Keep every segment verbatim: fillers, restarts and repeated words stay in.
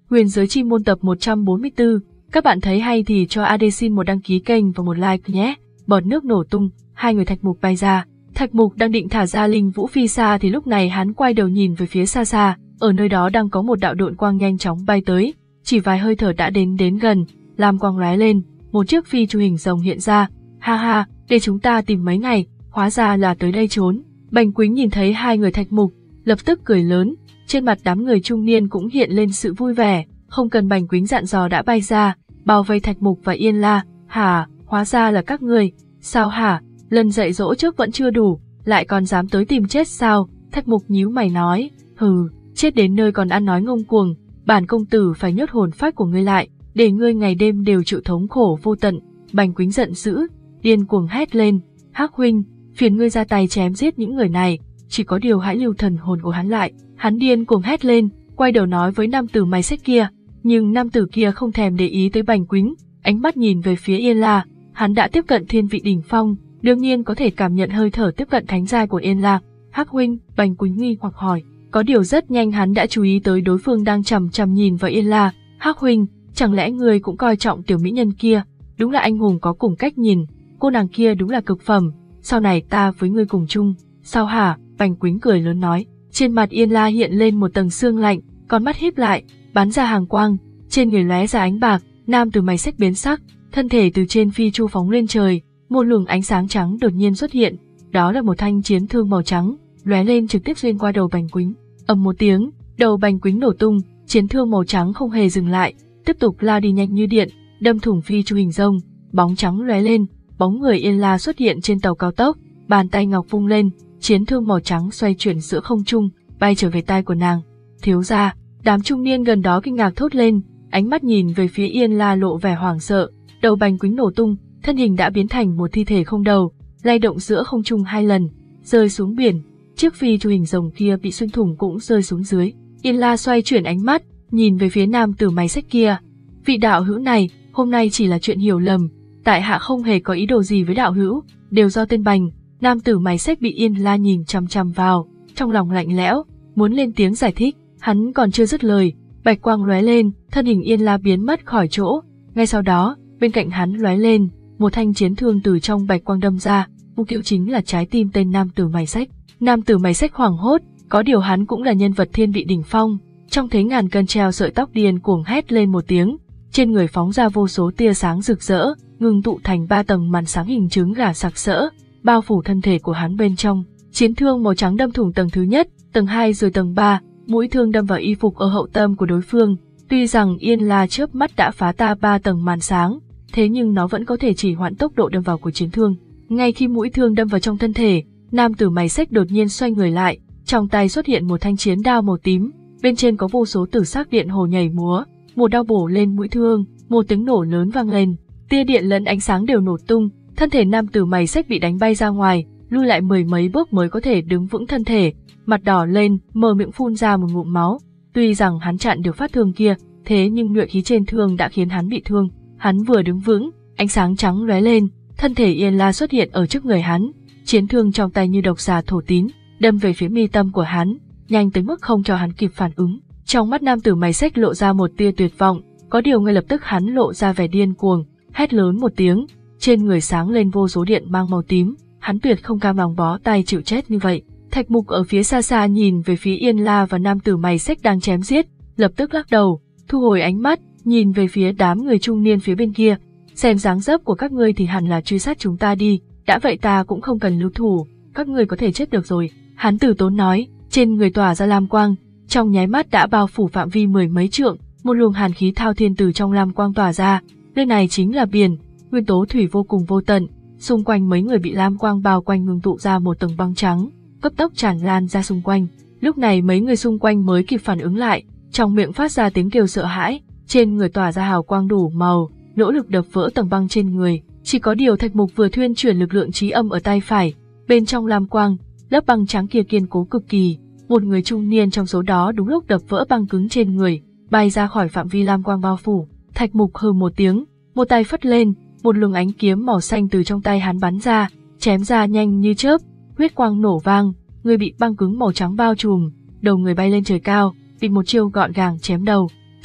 Huyền giới chi môn tập một trăm bốn mươi tư. Các bạn thấy hay thì cho a đê xin một đăng ký kênh và một like nhé. Bọt nước nổ tung, hai người Thạch Mục bay ra. Thạch Mục đang định thả ra linh vũ phi xa thì lúc này hắn quay đầu nhìn về phía xa xa, ở nơi đó đang có một đạo độn quang nhanh chóng bay tới, chỉ vài hơi thở đã đến đến gần, lam quang lóe lên, một chiếc phi chu hình rồng hiện ra. Ha ha, để chúng ta tìm mấy ngày, hóa ra là tới đây trốn. Bành Quýnh nhìn thấy hai người Thạch Mục, lập tức cười lớn, trên mặt đám người trung niên cũng hiện lên sự vui vẻ, không cần Bành Quýnh dặn dò đã bay ra, bao vây Thạch Mục và Yên La. Hả, hóa ra là các người, sao hả, lần dạy dỗ trước vẫn chưa đủ, lại còn dám tới tìm chết sao? Thạch Mục nhíu mày nói, hừ, chết đến nơi còn ăn nói ngông cuồng, bản công tử phải nhốt hồn phách của ngươi lại, để ngươi ngày đêm đều chịu thống khổ vô tận. Bành Quýnh giận dữ, điên cuồng hét lên, Hắc huynh, phiền ngươi ra tay chém giết những người này, chỉ có điều hãy lưu thần hồn của hắn lại. Hắn điên cuồng hét lên, quay đầu nói với nam tử mày xách kia, nhưng nam tử kia không thèm để ý tới Bành Quýnh, ánh mắt nhìn về phía Yên La. Hắn đã tiếp cận thiên vị đỉnh phong, đương nhiên có thể cảm nhận hơi thở tiếp cận thánh giai của Yên La. Hắc huynh, Bành Quýnh nghi hoặc hỏi, có điều rất nhanh hắn đã chú ý tới đối phương đang chằm chằm nhìn vào Yên La. Hắc huynh, chẳng lẽ ngươi cũng coi trọng tiểu mỹ nhân kia? Đúng là anh hùng có cùng cách nhìn, cô nàng kia đúng là cực phẩm, sau này ta với ngươi cùng chung. Sao hả? Bành Quýnh cười lớn nói. Trên mặt Yên La hiện lên một tầng sương lạnh, con mắt híp lại, bắn ra hàng quang, trên người lóe ra ánh bạc, nam tử mày xách biến sắc, thân thể từ trên phi chu phóng lên trời, một luồng ánh sáng trắng đột nhiên xuất hiện, đó là một thanh chiến thương màu trắng, lóe lên trực tiếp xuyên qua đầu Bành Quýnh. Ầm một tiếng, đầu Bành Quýnh nổ tung, chiến thương màu trắng không hề dừng lại, tiếp tục lao đi nhanh như điện, đâm thủng phi chu hình rồng, bóng trắng lóe lên, bóng người Yên La xuất hiện trên tàu cao tốc, bàn tay ngọc vung lên, chiến thương màu trắng xoay chuyển giữa không trung, bay trở về tai của nàng. Thiếu gia, đám trung niên gần đó kinh ngạc thốt lên, ánh mắt nhìn về phía Yên La lộ vẻ hoảng sợ. Đầu Bành Quýnh nổ tung, thân hình đã biến thành một thi thể không đầu, lay động giữa không trung hai lần, rơi xuống biển. Chiếc phi chu hình rồng kia bị xuyên thủng cũng rơi xuống dưới. Yên La xoay chuyển ánh mắt, nhìn về phía nam tử mày xách kia. Vị đạo hữu này, hôm nay chỉ là chuyện hiểu lầm, tại hạ không hề có ý đồ gì với đạo hữu, đều do tên Bành. Nam tử mày xách bị Yên La nhìn chằm chằm vào, trong lòng lạnh lẽo, muốn lên tiếng giải thích, hắn còn chưa dứt lời, bạch quang lóe lên, thân hình Yên La biến mất khỏi chỗ. Ngay sau đó, bên cạnh hắn lóe lên, một thanh chiến thương từ trong bạch quang đâm ra, mục tiêu chính là trái tim tên nam tử mày xách. Nam tử mày xách hoảng hốt, có điều hắn cũng là nhân vật thiên vị đỉnh phong, trong thế ngàn cân treo sợi tóc điên cuồng hét lên một tiếng, trên người phóng ra vô số tia sáng rực rỡ, ngưng tụ thành ba tầng màn sáng hình trứng gà sặc sỡ, bao phủ thân thể của hắn bên trong. Chiến thương màu trắng đâm thủng tầng thứ nhất, tầng hai rồi tầng ba, mũi thương đâm vào y phục ở hậu tâm của đối phương. Tuy rằng Yên La chớp mắt đã phá ta ba tầng màn sáng, thế nhưng nó vẫn có thể chỉ hoãn tốc độ đâm vào của chiến thương. Ngay khi mũi thương đâm vào trong thân thể, nam tử mày xách đột nhiên xoay người lại, trong tay xuất hiện một thanh chiến đao màu tím, bên trên có vô số tử sắc điện hồ nhảy múa, một đao bổ lên mũi thương, một tiếng nổ lớn vang lên, tia điện lẫn ánh sáng đều nổ tung, thân thể nam tử mày xách bị đánh bay ra ngoài, lui lại mười mấy bước mới có thể đứng vững thân thể, mặt đỏ lên, mở miệng phun ra một ngụm máu. Tuy rằng hắn chặn được phát thương kia, thế nhưng nhuệ khí trên thương đã khiến hắn bị thương. Hắn vừa đứng vững, ánh sáng trắng lóe lên, thân thể Yên La xuất hiện ở trước người hắn, chiến thương trong tay như độc xà thổ tín, đâm về phía mi tâm của hắn, nhanh tới mức không cho hắn kịp phản ứng. Trong mắt nam tử mày xách lộ ra một tia tuyệt vọng, có điều ngay lập tức hắn lộ ra vẻ điên cuồng, hét lớn một tiếng, trên người sáng lên vô số điện mang màu tím, hắn tuyệt không cam lòng bó tay chịu chết như vậy. Thạch Mục ở phía xa xa nhìn về phía Yên La và nam tử mày xách đang chém giết, lập tức lắc đầu, thu hồi ánh mắt, nhìn về phía đám người trung niên phía bên kia, xem dáng dấp của các ngươi thì hẳn là truy sát chúng ta đi, đã vậy ta cũng không cần lưu thủ, các ngươi có thể chết được rồi. Hắn từ tốn nói, trên người tỏa ra lam quang, trong nháy mắt đã bao phủ phạm vi mười mấy trượng, một luồng hàn khí thao thiên từ trong lam quang tỏa ra, nơi này chính là biển, nguyên tố thủy vô cùng vô tận, xung quanh mấy người bị lam quang bao quanh ngưng tụ ra một tầng băng trắng, cấp tốc tràn lan ra xung quanh. Lúc này mấy người xung quanh mới kịp phản ứng lại, trong miệng phát ra tiếng kêu sợ hãi, trên người tỏa ra hào quang đủ màu, nỗ lực đập vỡ tầng băng trên người. Chỉ có điều Thạch Mục vừa thuyên chuyển lực lượng trí âm ở tay phải, bên trong lam quang, lớp băng trắng kia kiên cố cực kỳ, một người trung niên trong số đó đúng lúc đập vỡ băng cứng trên người, bay ra khỏi phạm vi lam quang bao phủ. Thạch Mục hừ một tiếng, một tay phất lên, một luồng ánh kiếm màu xanh từ trong tay hắn bắn ra, chém ra nhanh như chớp, huyết quang nổ vang, người bị băng cứng màu trắng bao trùm, đầu người bay lên trời cao, bị một chiêu gọn gàng chém đầu.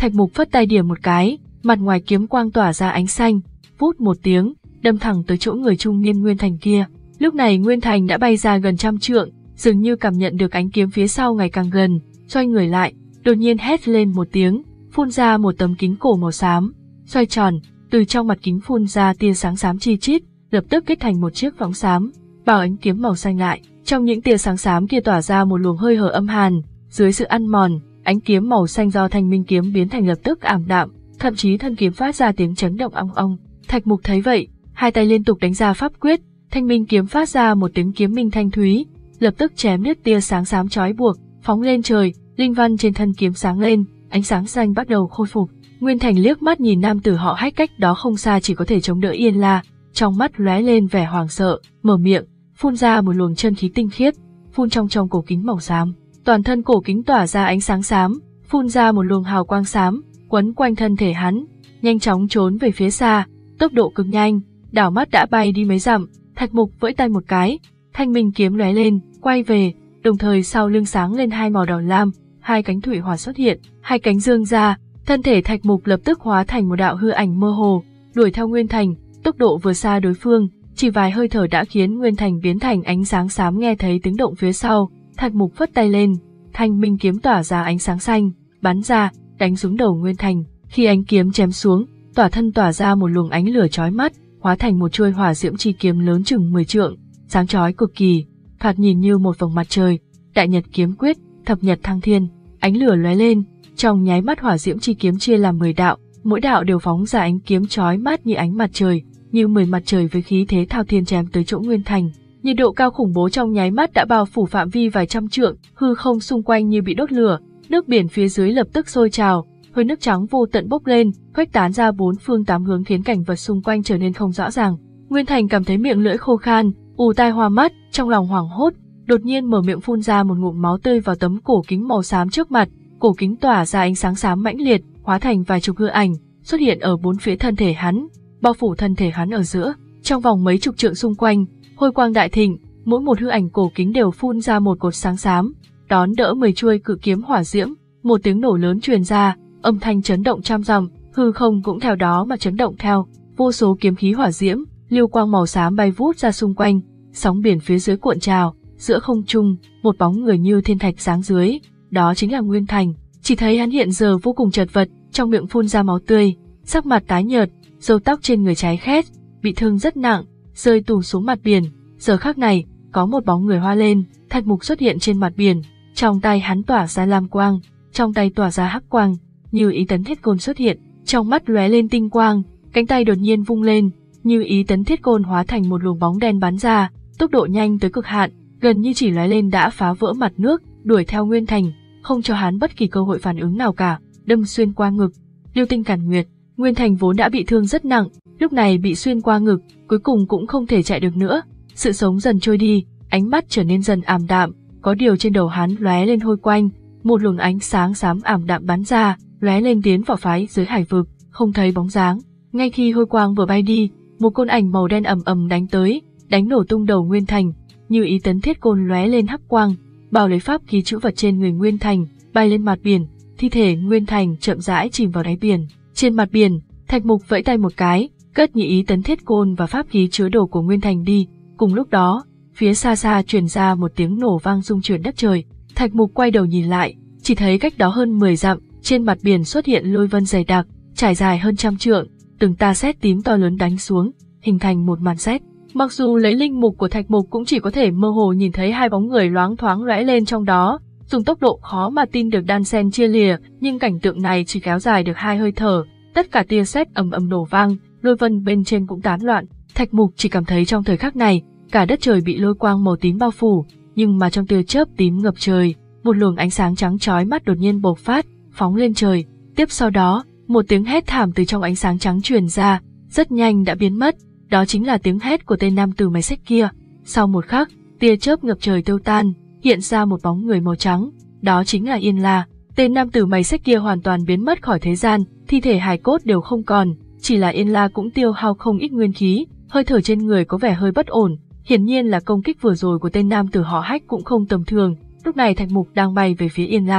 Thạch Mục phất tay điểm một cái, mặt ngoài kiếm quang tỏa ra ánh xanh, vút một tiếng, đâm thẳng tới chỗ người trung niên Nguyên Thành kia. Lúc này Nguyên Thành đã bay ra gần trăm trượng, dường như cảm nhận được ánh kiếm phía sau ngày càng gần, xoay người lại, đột nhiên hét lên một tiếng, phun ra một tấm kính cổ màu xám, xoay tròn, từ trong mặt kính phun ra tia sáng xám chi chít, lập tức kết thành một chiếc võng xám, bao ánh kiếm màu xanh lại. Trong những tia sáng xám kia tỏa ra một luồng hơi hở âm hàn, dưới sự ăn mòn, ánh kiếm màu xanh do Thanh Minh kiếm biến thành lập tức ảm đạm, thậm chí thân kiếm phát ra tiếng chấn động ong ong. Thạch Mục thấy vậy, hai tay liên tục đánh ra pháp quyết, Thanh Minh kiếm phát ra một tiếng kiếm minh thanh thúy, lập tức chém đứt tia sáng xám trói buộc, phóng lên trời, linh văn trên thân kiếm sáng lên, ánh sáng xanh bắt đầu khôi phục. Nguyên Thành liếc mắt nhìn nam tử họ Hách cách đó không xa chỉ có thể chống đỡ Yên La, trong mắt lóe lên vẻ hoảng sợ, mở miệng, phun ra một luồng chân khí tinh khiết, phun trong trong cổ kính màu xám, toàn thân cổ kính tỏa ra ánh sáng xám, phun ra một luồng hào quang xám, quấn quanh thân thể hắn, nhanh chóng trốn về phía xa, tốc độ cực nhanh, đảo mắt đã bay đi mấy dặm. Thạch Mục vẫy tay một cái, Thanh Minh kiếm lóe lên, quay về, đồng thời sau lưng sáng lên hai màu đỏ lam, hai cánh thủy hỏa xuất hiện, hai cánh dương ra, thân thể Thạch Mục lập tức hóa thành một đạo hư ảnh mơ hồ, đuổi theo Nguyên Thành, tốc độ vừa xa đối phương, chỉ vài hơi thở đã khiến Nguyên Thành biến thành ánh sáng xám. Nghe thấy tiếng động phía sau, Thạch Mục phất tay lên, Thanh Minh kiếm tỏa ra ánh sáng xanh, bắn ra, đánh xuống đầu Nguyên Thành. Khi ánh kiếm chém xuống, tỏa thân tỏa ra một luồng ánh lửa chói mắt, hóa thành một chuôi hỏa diễm chi kiếm lớn chừng mười trượng, sáng chói cực kỳ, thoạt nhìn như một vầng mặt trời. Đại Nhật kiếm quyết, thập nhật thăng thiên, ánh lửa lóe lên, trong nháy mắt hỏa diễm chi kiếm chia làm mười đạo, mỗi đạo đều phóng ra ánh kiếm chói mắt như ánh mặt trời, như mười mặt trời với khí thế thao thiên chém tới chỗ Nguyên Thành. Nhiệt độ cao khủng bố trong nháy mắt đã bao phủ phạm vi vài trăm trượng, hư không xung quanh như bị đốt lửa, nước biển phía dưới lập tức sôi trào, hơi nước trắng vô tận bốc lên, khuếch tán ra bốn phương tám hướng khiến cảnh vật xung quanh trở nên không rõ ràng. Nguyên Thành cảm thấy miệng lưỡi khô khan, ù tai hoa mắt, trong lòng hoảng hốt, đột nhiên mở miệng phun ra một ngụm máu tươi vào tấm cổ kính màu xám trước mặt, cổ kính tỏa ra ánh sáng xám mãnh liệt, hóa thành vài chục hư ảnh, xuất hiện ở bốn phía thân thể hắn, bao phủ thân thể hắn ở giữa. Trong vòng mấy chục trượng xung quanh, hôi quang đại thịnh, mỗi một hư ảnh cổ kính đều phun ra một cột sáng xám, đón đỡ mười chuôi cự kiếm hỏa diễm, một tiếng nổ lớn truyền ra, âm thanh chấn động trăm dặm, hư không cũng theo đó mà chấn động theo, vô số kiếm khí hỏa diễm, lưu quang màu xám bay vút ra xung quanh, sóng biển phía dưới cuộn trào, giữa không trung, một bóng người như thiên thạch sáng dưới, đó chính là Nguyên Thành. Chỉ thấy hắn hiện giờ vô cùng chật vật, trong miệng phun ra máu tươi, sắc mặt tái nhợt, râu tóc trên người cháy khét, bị thương rất nặng, rơi tù xuống mặt biển. Giờ khắc này, có một bóng người hoa lên, Thạch Mục xuất hiện trên mặt biển, trong tay hắn tỏa ra lam quang, trong tay tỏa ra hắc quang, như ý tấn thiết côn xuất hiện, trong mắt lóe lên tinh quang, cánh tay đột nhiên vung lên, như ý tấn thiết côn hóa thành một luồng bóng đen bắn ra, tốc độ nhanh tới cực hạn, gần như chỉ lóe lên đã phá vỡ mặt nước, đuổi theo Nguyên Thành, không cho hắn bất kỳ cơ hội phản ứng nào cả, đâm xuyên qua ngực. Lưu tinh càn nguyệt, Nguyên Thành vốn đã bị thương rất nặng, lúc này bị xuyên qua ngực, cuối cùng cũng không thể chạy được nữa, sự sống dần trôi đi, ánh mắt trở nên dần ảm đạm, có điều trên đầu hắn lóe lên hôi quanh, một luồng ánh sáng xám ảm đạm bắn ra, lóe lên tiến vào phái dưới hải vực, không thấy bóng dáng. Ngay khi hôi quang vừa bay đi, một côn ảnh màu đen ầm ầm đánh tới, đánh nổ tung đầu Nguyên Thành, như ý tấn thiết côn lóe lên hắc quang, bao lấy pháp khí chữ vật trên người Nguyên Thành, bay lên mặt biển, thi thể Nguyên Thành chậm rãi chìm vào đáy biển. Trên mặt biển, Thạch Mục vẫy tay một cái, cất nhị ý tấn thiết côn và pháp khí chứa đồ của Nguyên Thành đi. Cùng lúc đó, phía xa xa truyền ra một tiếng nổ vang rung chuyển đất trời. Thạch Mục quay đầu nhìn lại, chỉ thấy cách đó hơn mười dặm, trên mặt biển xuất hiện lôi vân dày đặc, trải dài hơn trăm trượng, từng tia sét tím to lớn đánh xuống, hình thành một màn sét. Mặc dù lấy linh mục của Thạch Mục cũng chỉ có thể mơ hồ nhìn thấy hai bóng người loáng thoáng lóe lên trong đó, dùng tốc độ khó mà tin được đan xen chia lìa, nhưng cảnh tượng này chỉ kéo dài được hai hơi thở, tất cả tia sét ầm ầm nổ vang, lôi vân bên trên cũng tán loạn. Thạch Mục chỉ cảm thấy trong thời khắc này, cả đất trời bị lôi quang màu tím bao phủ, nhưng mà trong tia chớp tím ngập trời, một luồng ánh sáng trắng chói mắt đột nhiên bộc phát, phóng lên trời. Tiếp sau đó, một tiếng hét thảm từ trong ánh sáng trắng truyền ra, rất nhanh đã biến mất, đó chính là tiếng hét của tên nam tử mày xích kia. Sau một khắc, tia chớp ngập trời tiêu tan, hiện ra một bóng người màu trắng, đó chính là Yên La. Tên nam tử mày xích kia hoàn toàn biến mất khỏi thế gian, thi thể hài cốt đều không còn, chỉ là Yên La cũng tiêu hao không ít nguyên khí, hơi thở trên người có vẻ hơi bất ổn, hiển nhiên là công kích vừa rồi của tên nam tử họ Hách cũng không tầm thường. Lúc này Thạch Mục đang bay về phía Yên La,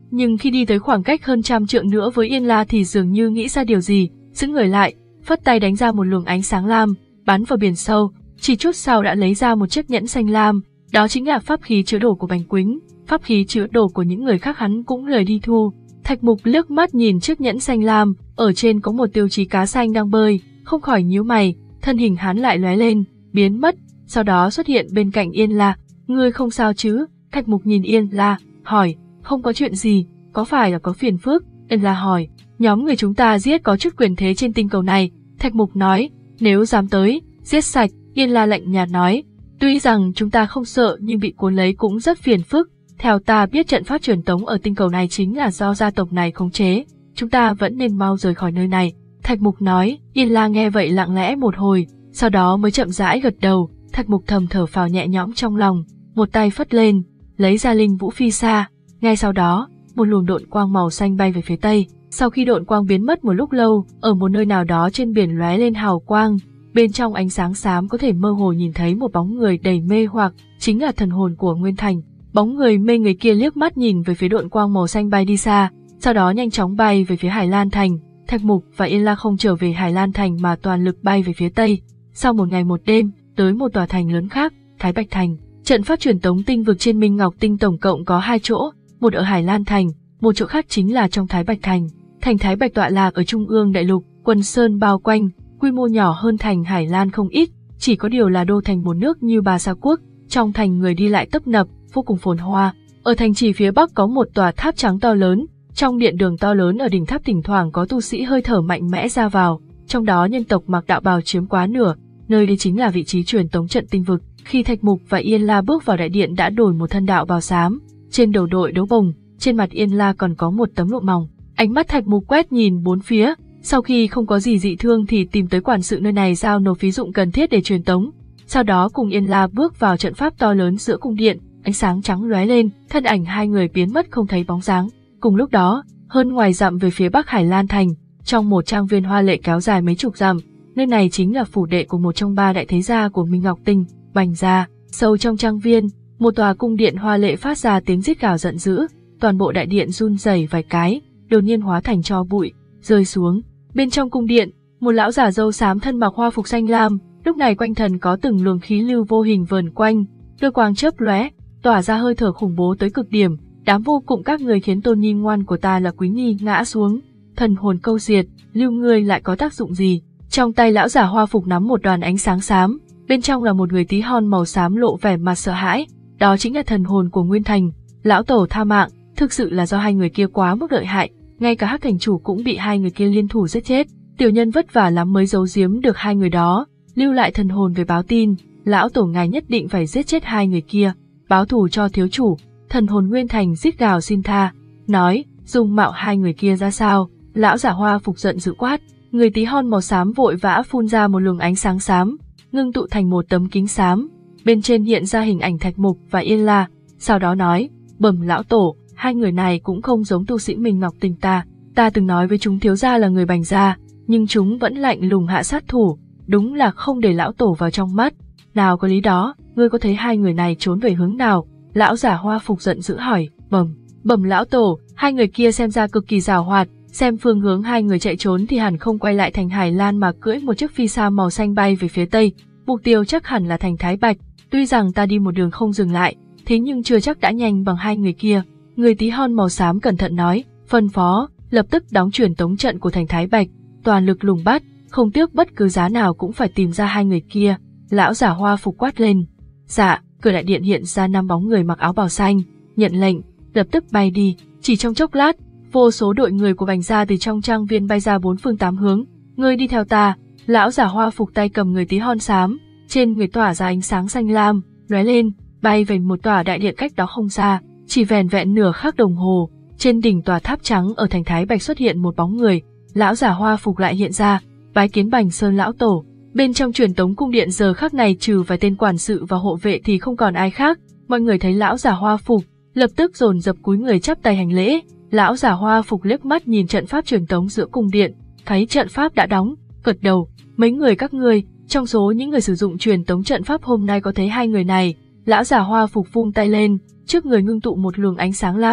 nhưng khi đi tới khoảng cách hơn trăm trượng nữa với Yên La thì dường như nghĩ ra điều gì, sững người lại, phất tay đánh ra một luồng ánh sáng lam, bắn vào biển sâu, chỉ chút sau đã lấy ra một chiếc nhẫn xanh lam, đó chính là pháp khí chứa đồ của Bành Quýnh, pháp khí chứa đồ của những người khác hắn cũng lời đi thu. Thạch Mục liếc mắt nhìn chiếc nhẫn xanh lam, ở trên có một tiêu chí cá xanh đang bơi, không khỏi nhíu mày, thân hình hắn lại lóe lên, biến mất, sau đó xuất hiện bên cạnh Yên La. Ngươi không sao chứ? Thạch Mục nhìn Yên La, hỏi. Không có chuyện gì, có phải là có phiền phức? Yên La hỏi. Nhóm người chúng ta giết có chút quyền thế trên tinh cầu này. Thạch Mục nói, nếu dám tới, giết sạch. Yên La lạnh nhạt nói, tuy rằng chúng ta không sợ nhưng bị cuốn lấy cũng rất phiền phức. Theo ta biết trận pháp truyền tống ở tinh cầu này chính là do gia tộc này khống chế, chúng ta vẫn nên mau rời khỏi nơi này. Thạch Mục nói. Yên La nghe vậy lặng lẽ một hồi, sau đó mới chậm rãi gật đầu. Thạch Mục thầm thở phào nhẹ nhõm trong lòng, một tay phất lên, lấy ra linh vũ phi sa. Ngay sau đó, một luồng độn quang màu xanh bay về phía tây. Sau khi độn quang biến mất một lúc lâu, ở một nơi nào đó trên biển lóe lên hào quang, bên trong ánh sáng xám có thể mơ hồ nhìn thấy một bóng người đầy mê hoặc, chính là thần hồn của Nguyên Thành. Bóng người mê người kia liếc mắt nhìn về phía độn quang màu xanh bay đi xa, sau đó nhanh chóng bay về phía Hải Lan Thành. Thạch Mục và Yên La không trở về Hải Lan Thành mà toàn lực bay về phía tây. Sau một ngày một đêm, tới một tòa thành lớn khác, Thái Bạch Thành. Trận pháp truyền tống tinh vực trên Minh Ngọc Tinh tổng cộng có hai chỗ, một ở Hải Lan Thành, một chỗ khác chính là trong Thái Bạch Thành. Thành Thái Bạch tọa lạc ở trung ương đại lục, Quân Sơn bao quanh, quy mô nhỏ hơn thành Hải Lan không ít, chỉ có điều là đô thành một nước như Bà Sa Quốc, trong thành người đi lại tấp nập, vô cùng phồn hoa. Ở thành trì phía bắc có một tòa tháp trắng to lớn, trong điện đường to lớn ở đỉnh tháp thỉnh thoảng có tu sĩ hơi thở mạnh mẽ ra vào, trong đó nhân tộc mặc đạo bào chiếm quá nửa, nơi đây chính là vị trí truyền tống trận tinh vực. Khi Thạch Mục và Yên La bước vào đại điện đã đổi một thân đạo bào xám, trên đầu đội đấu bồng, trên mặt Yên La còn có một tấm lụa mỏng. Ánh mắt Thạch Mục quét nhìn bốn phía, sau khi không có gì dị thương thì tìm tới quản sự nơi này giao nộp phí dụng cần thiết để truyền tống. Sau đó cùng Yên La bước vào trận pháp to lớn giữa cung điện, ánh sáng trắng lóe lên, thân ảnh hai người biến mất không thấy bóng dáng. Cùng lúc đó, hơn ngoài dặm về phía bắc Hải Lan Thành, trong một trang viên hoa lệ kéo dài mấy chục dặm, nơi này chính là phủ đệ của một trong ba đại thế gia của Minh Ngọc Tinh, Bành gia. Sâu trong trang viên, một tòa cung điện hoa lệ phát ra tiếng rít gào giận dữ, toàn bộ đại điện run rẩy vài cái, đột nhiên hóa thành tro bụi, rơi xuống. Bên trong cung điện, một lão giả râu xám thân mặc hoa phục xanh lam, lúc này quanh thân có từng luồng khí lưu vô hình vờn quanh, đôi quang chớp lóe, tỏa ra hơi thở khủng bố tới cực điểm. Đám vô cùng các người khiến tôn nhi ngoan của ta là Quý Nhi ngã xuống, thần hồn câu diệt, lưu ngươi lại có tác dụng gì? Trong tay lão giả hoa phục nắm một đoàn ánh sáng xám, bên trong là một người tí hon màu xám lộ vẻ mặt sợ hãi, đó chính là thần hồn của Nguyên Thành. Lão tổ tha mạng, thực sự là do hai người kia quá mức lợi hại, ngay cả Hắc thành chủ cũng bị hai người kia liên thủ giết chết. Tiểu nhân vất vả lắm mới giấu giếm được hai người đó, lưu lại thần hồn về báo tin, lão tổ ngài nhất định phải giết chết hai người kia, báo thù cho thiếu chủ. Thần hồn Nguyên Thành rít gào xin tha, nói, dung mạo hai người kia ra sao? Lão giả hoa phục giận dữ quát, người tí hon màu xám vội vã phun ra một luồng ánh sáng xám, ngưng tụ thành một tấm kính xám, bên trên hiện ra hình ảnh Thạch Mục và Yên La, sau đó nói, bẩm lão tổ, hai người này cũng không giống tu sĩ Minh Ngọc Tinh ta, ta từng nói với chúng thiếu gia là người Bành gia, nhưng chúng vẫn lạnh lùng hạ sát thủ, đúng là không để lão tổ vào trong mắt. Nào có lý đó, ngươi có thấy hai người này trốn về hướng nào? Lão giả hoa phục giận dữ hỏi. Bẩm, bẩm lão tổ, hai người kia xem ra cực kỳ giàu hoạt, xem phương hướng hai người chạy trốn thì hẳn không quay lại thành Hải Lan mà cưỡi một chiếc phi sa màu xanh bay về phía tây, mục tiêu chắc hẳn là thành Thái Bạch. Tuy rằng ta đi một đường không dừng lại, thế nhưng chưa chắc đã nhanh bằng hai người kia. Người tí hon màu xám cẩn thận nói, phân phó, lập tức đóng truyền tống trận của thành Thái Bạch, toàn lực lùng bắt, không tiếc bất cứ giá nào cũng phải tìm ra hai người kia. Lão giả hoa phục quát lên. Dạ. Cửa đại điện hiện ra năm bóng người mặc áo bào xanh, nhận lệnh, lập tức bay đi. Chỉ trong chốc lát, vô số đội người của Bành gia từ trong trang viên bay ra bốn phương tám hướng. Ngươi đi theo ta. Lão giả hoa phục tay cầm người tí hon xám, trên người tỏa ra ánh sáng xanh lam, lóe lên, bay về một tòa đại điện cách đó không xa. Chỉ vẻn vẹn nửa khắc đồng hồ, trên đỉnh tòa tháp trắng ở thành Thái Bạch xuất hiện một bóng người. Lão giả hoa phục lại hiện ra, bái kiến Bành Sơn lão tổ. Bên trong truyền tống cung điện giờ khắc này trừ vài tên quản sự và hộ vệ thì không còn ai khác. Mọi người thấy lão giả hoa phục, lập tức dồn dập cúi người chắp tay hành lễ. Lão giả hoa phục liếc mắt nhìn trận pháp truyền tống giữa cung điện, thấy trận pháp đã đóng, gật đầu. Mấy người các ngươi, trong số những người sử dụng truyền tống trận pháp hôm nay có thấy hai người này? Lão giả hoa phục vung tay lên, trước người ngưng tụ một luồng ánh sáng lam,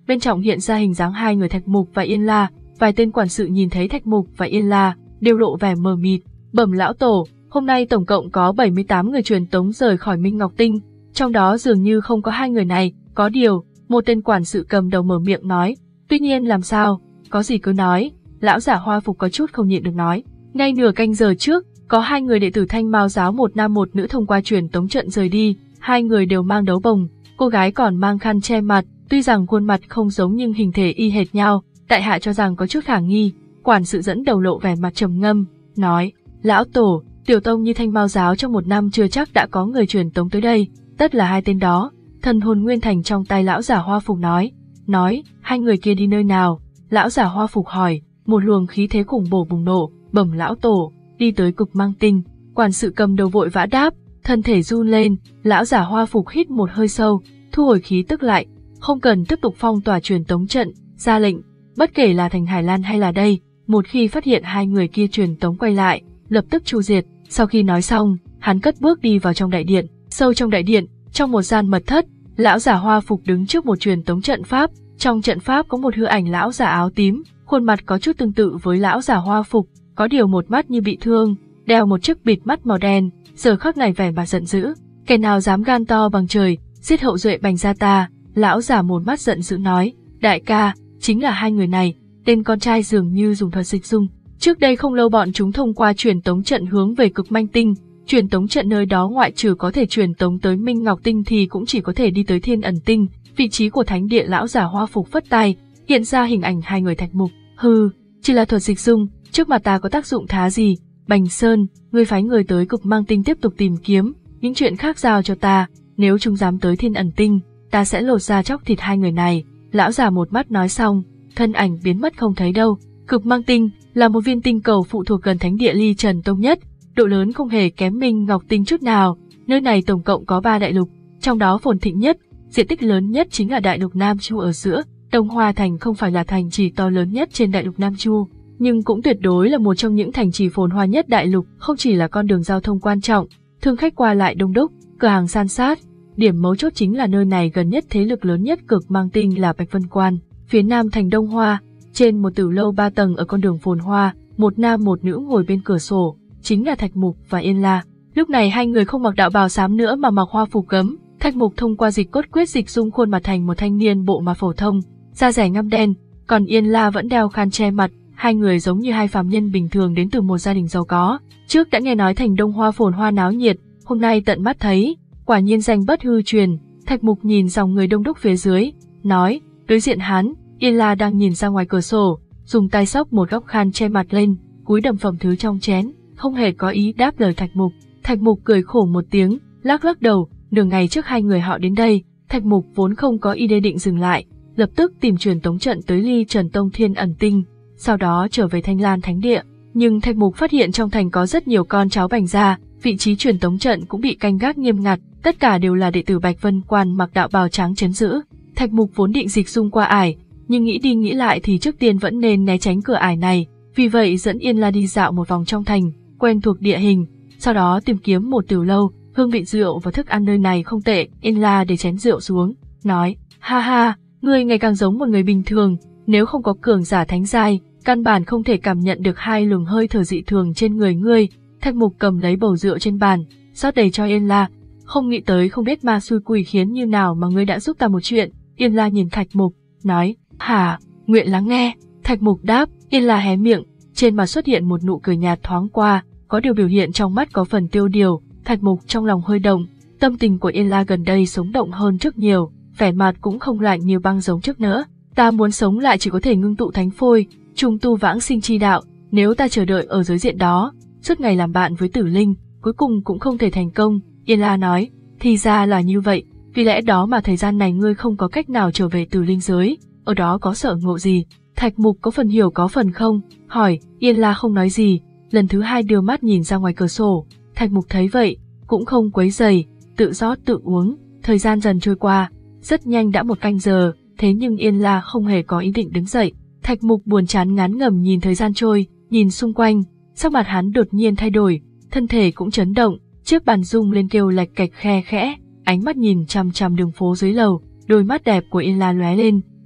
bên trong hiện ra hình dáng hai người Thạch Mục và Yên La. Vài tên quản sự nhìn thấy Thạch Mục và Yên La đều lộ vẻ mờ mịt. Bẩm lão tổ, hôm nay tổng cộng có bảy mươi tám người truyền tống rời khỏi Minh Ngọc Tinh, trong đó dường như không có hai người này. Có điều, một tên quản sự cầm đầu mở miệng nói, tuy nhiên làm sao, có gì cứ nói. Lão giả Hoa Phục có chút không nhịn được nói, ngay nửa canh giờ trước, có hai người đệ tử Thanh Mao giáo một nam một nữ thông qua truyền tống trận rời đi, hai người đều mang đấu bồng, cô gái còn mang khăn che mặt, tuy rằng khuôn mặt không giống nhưng hình thể y hệt nhau, tại hạ cho rằng có chút khả nghi. Quản sự dẫn đầu lộ vẻ mặt trầm ngâm, nói, lão tổ, tiểu tông như Thanh Mao giáo trong một năm chưa chắc đã có người truyền tống tới đây, tất là hai tên đó. Thần hồn nguyên thành trong tay lão giả Hoa Phục nói, nói, hai người kia đi nơi nào? Lão giả Hoa Phục hỏi, một luồng khí thế khủng bổ bùng nổ, bẩm lão tổ, đi tới Cực Mang Tinh. Quản sự cầm đầu vội vã đáp, thân thể run lên. Lão giả Hoa Phục hít một hơi sâu, thu hồi khí tức lại, không cần tiếp tục phong tỏa truyền tống trận, ra lệnh, bất kể là thành Hải Lan hay là đây, một khi phát hiện hai người kia truyền tống quay lại, lập tức tru diệt. Sau khi nói xong, hắn cất bước đi vào trong đại điện. Sâu trong đại điện, trong một gian mật thất, lão giả Hoa Phục đứng trước một truyền tống trận pháp. Trong trận pháp có một hư ảnh lão giả áo tím, khuôn mặt có chút tương tự với lão giả Hoa Phục, có điều một mắt như bị thương, đeo một chiếc bịt mắt màu đen, giờ khắc này vẻ mặt giận dữ. Kẻ nào dám gan to bằng trời, giết hậu duệ Bành gia ta? Lão giả một mắt giận dữ nói, đại ca, chính là hai người này. Tên con trai dường như dùng thuật dịch dung. Trước đây không lâu bọn chúng thông qua truyền tống trận hướng về Cực Manh Tinh. Truyền tống trận nơi đó ngoại trừ có thể truyền tống tới Minh Ngọc Tinh thì cũng chỉ có thể đi tới Thiên Ẩn Tinh. Vị trí của thánh địa lão giả Hoa Phục phất tay, hiện ra hình ảnh hai người Thạch Mục. Hừ, chỉ là thuật dịch dung, trước mặt ta có tác dụng thá gì? Bành Sơn, ngươi phái người tới Cực Mang Tinh tiếp tục tìm kiếm, những chuyện khác giao cho ta, nếu chúng dám tới Thiên Ẩn Tinh, ta sẽ lột da chóc thịt hai người này. Lão già một mắt nói xong, thân ảnh biến mất không thấy đâu. Cực Mang Tinh là một viên tinh cầu phụ thuộc gần thánh địa Ly Trần Tông nhất, độ lớn không hề kém Minh Ngọc Tinh chút nào. Nơi này tổng cộng có ba đại lục, trong đó phồn thịnh nhất, diện tích lớn nhất chính là đại lục Nam Chu ở giữa. Đông Hoa Thành không phải là thành trì to lớn nhất trên đại lục Nam Chu, nhưng cũng tuyệt đối là một trong những thành trì phồn hoa nhất đại lục. Không chỉ là con đường giao thông quan trọng, thương khách qua lại đông đúc, cửa hàng san sát. Điểm mấu chốt chính là nơi này gần nhất thế lực lớn nhất Cực Mang Tinh là Bạch Vân Quan, phía nam thành Đông Hoa. Trên một tử lâu ba tầng ở con đường phồn hoa, một nam một nữ ngồi bên cửa sổ, chính là Thạch Mục và Yên La. Lúc này hai người không mặc đạo bào xám nữa mà mặc hoa phục gấm. Thạch Mục thông qua dịch cốt quyết dịch dung khuôn mặt thành một thanh niên bộ mà phổ thông, da rẻ ngăm đen, còn Yên La vẫn đeo khăn che mặt. Hai người giống như hai phàm nhân bình thường đến từ một gia đình giàu có. Trước đã nghe nói thành Đông Hoa phồn hoa náo nhiệt, hôm nay tận mắt thấy, quả nhiên danh bất hư truyền. Thạch Mục nhìn dòng người đông đúc phía dưới, nói, đối diện hắn, Yên La đang nhìn ra ngoài cửa sổ, dùng tay xốc một góc khăn che mặt lên, cúi đầm phẩm thứ trong chén, không hề có ý đáp lời Thạch Mục. Thạch Mục cười khổ một tiếng, lắc lắc đầu. Nửa ngày trước hai người họ đến đây, Thạch Mục vốn không có ý định dừng lại, lập tức tìm truyền tống trận tới Ly Trần Tông Thiên Ẩn Tinh, sau đó trở về Thanh Lan Thánh Địa. Nhưng Thạch Mục phát hiện trong thành có rất nhiều con cháu Bành gia, vị trí truyền tống trận cũng bị canh gác nghiêm ngặt, tất cả đều là đệ tử Bạch Vân Quan mặc đạo bào trắng trấn giữ. Thạch Mục vốn định dịch dung qua ải, nhưng nghĩ đi nghĩ lại thì trước tiên vẫn nên né tránh cửa ải này, vì vậy dẫn Yên La đi dạo một vòng trong thành, quen thuộc địa hình, sau đó tìm kiếm một tiểu lâu. Hương vị rượu và thức ăn nơi này không tệ. Yên La để chén rượu xuống, nói, ha ha, ngươi ngày càng giống một người bình thường, nếu không có cường giả thánh giai, căn bản không thể cảm nhận được hai luồng hơi thở dị thường trên người ngươi. Thạch Mục cầm lấy bầu rượu trên bàn, rót đầy cho Yên La, không nghĩ tới không biết ma xui quỷ khiến như nào mà ngươi đã giúp ta một chuyện. Yên La nhìn Thạch Mục, nói, hả, nguyện lắng nghe. Thạch Mục đáp. Yên La hé miệng, trên mặt xuất hiện một nụ cười nhạt thoáng qua, có điều biểu hiện trong mắt có phần tiêu điều. Thạch Mục trong lòng hơi động, tâm tình của Yên La gần đây sống động hơn trước nhiều, vẻ mặt cũng không lạnh như băng giống trước nữa. Ta muốn sống lại chỉ có thể ngưng tụ thánh phôi, trùng tu vãng sinh chi đạo, nếu ta chờ đợi ở giới diện đó, suốt ngày làm bạn với Tử Linh, cuối cùng cũng không thể thành công. Yên La nói, thì ra là như vậy, vì lẽ đó mà thời gian này ngươi không có cách nào trở về Tử Linh giới, ở đó có sợ ngộ gì? Thạch Mục có phần hiểu có phần không, hỏi. Yên La không nói gì, lần thứ hai đưa mắt nhìn ra ngoài cửa sổ. Thạch Mục thấy vậy, cũng không quấy rầy, tự rót tự uống. Thời gian dần trôi qua, rất nhanh đã một canh giờ, thế nhưng Yên La không hề có ý định đứng dậy. Thạch Mục buồn chán ngán ngẩm nhìn thời gian trôi, nhìn xung quanh, sắc mặt hắn đột nhiên thay đổi, thân thể cũng chấn động, chiếc bàn rung lên kêu lạch cạch khe khẽ, ánh mắt nhìn chằm chằm đường phố dưới lầu, đôi mắt đẹp của Yên La lóe lên,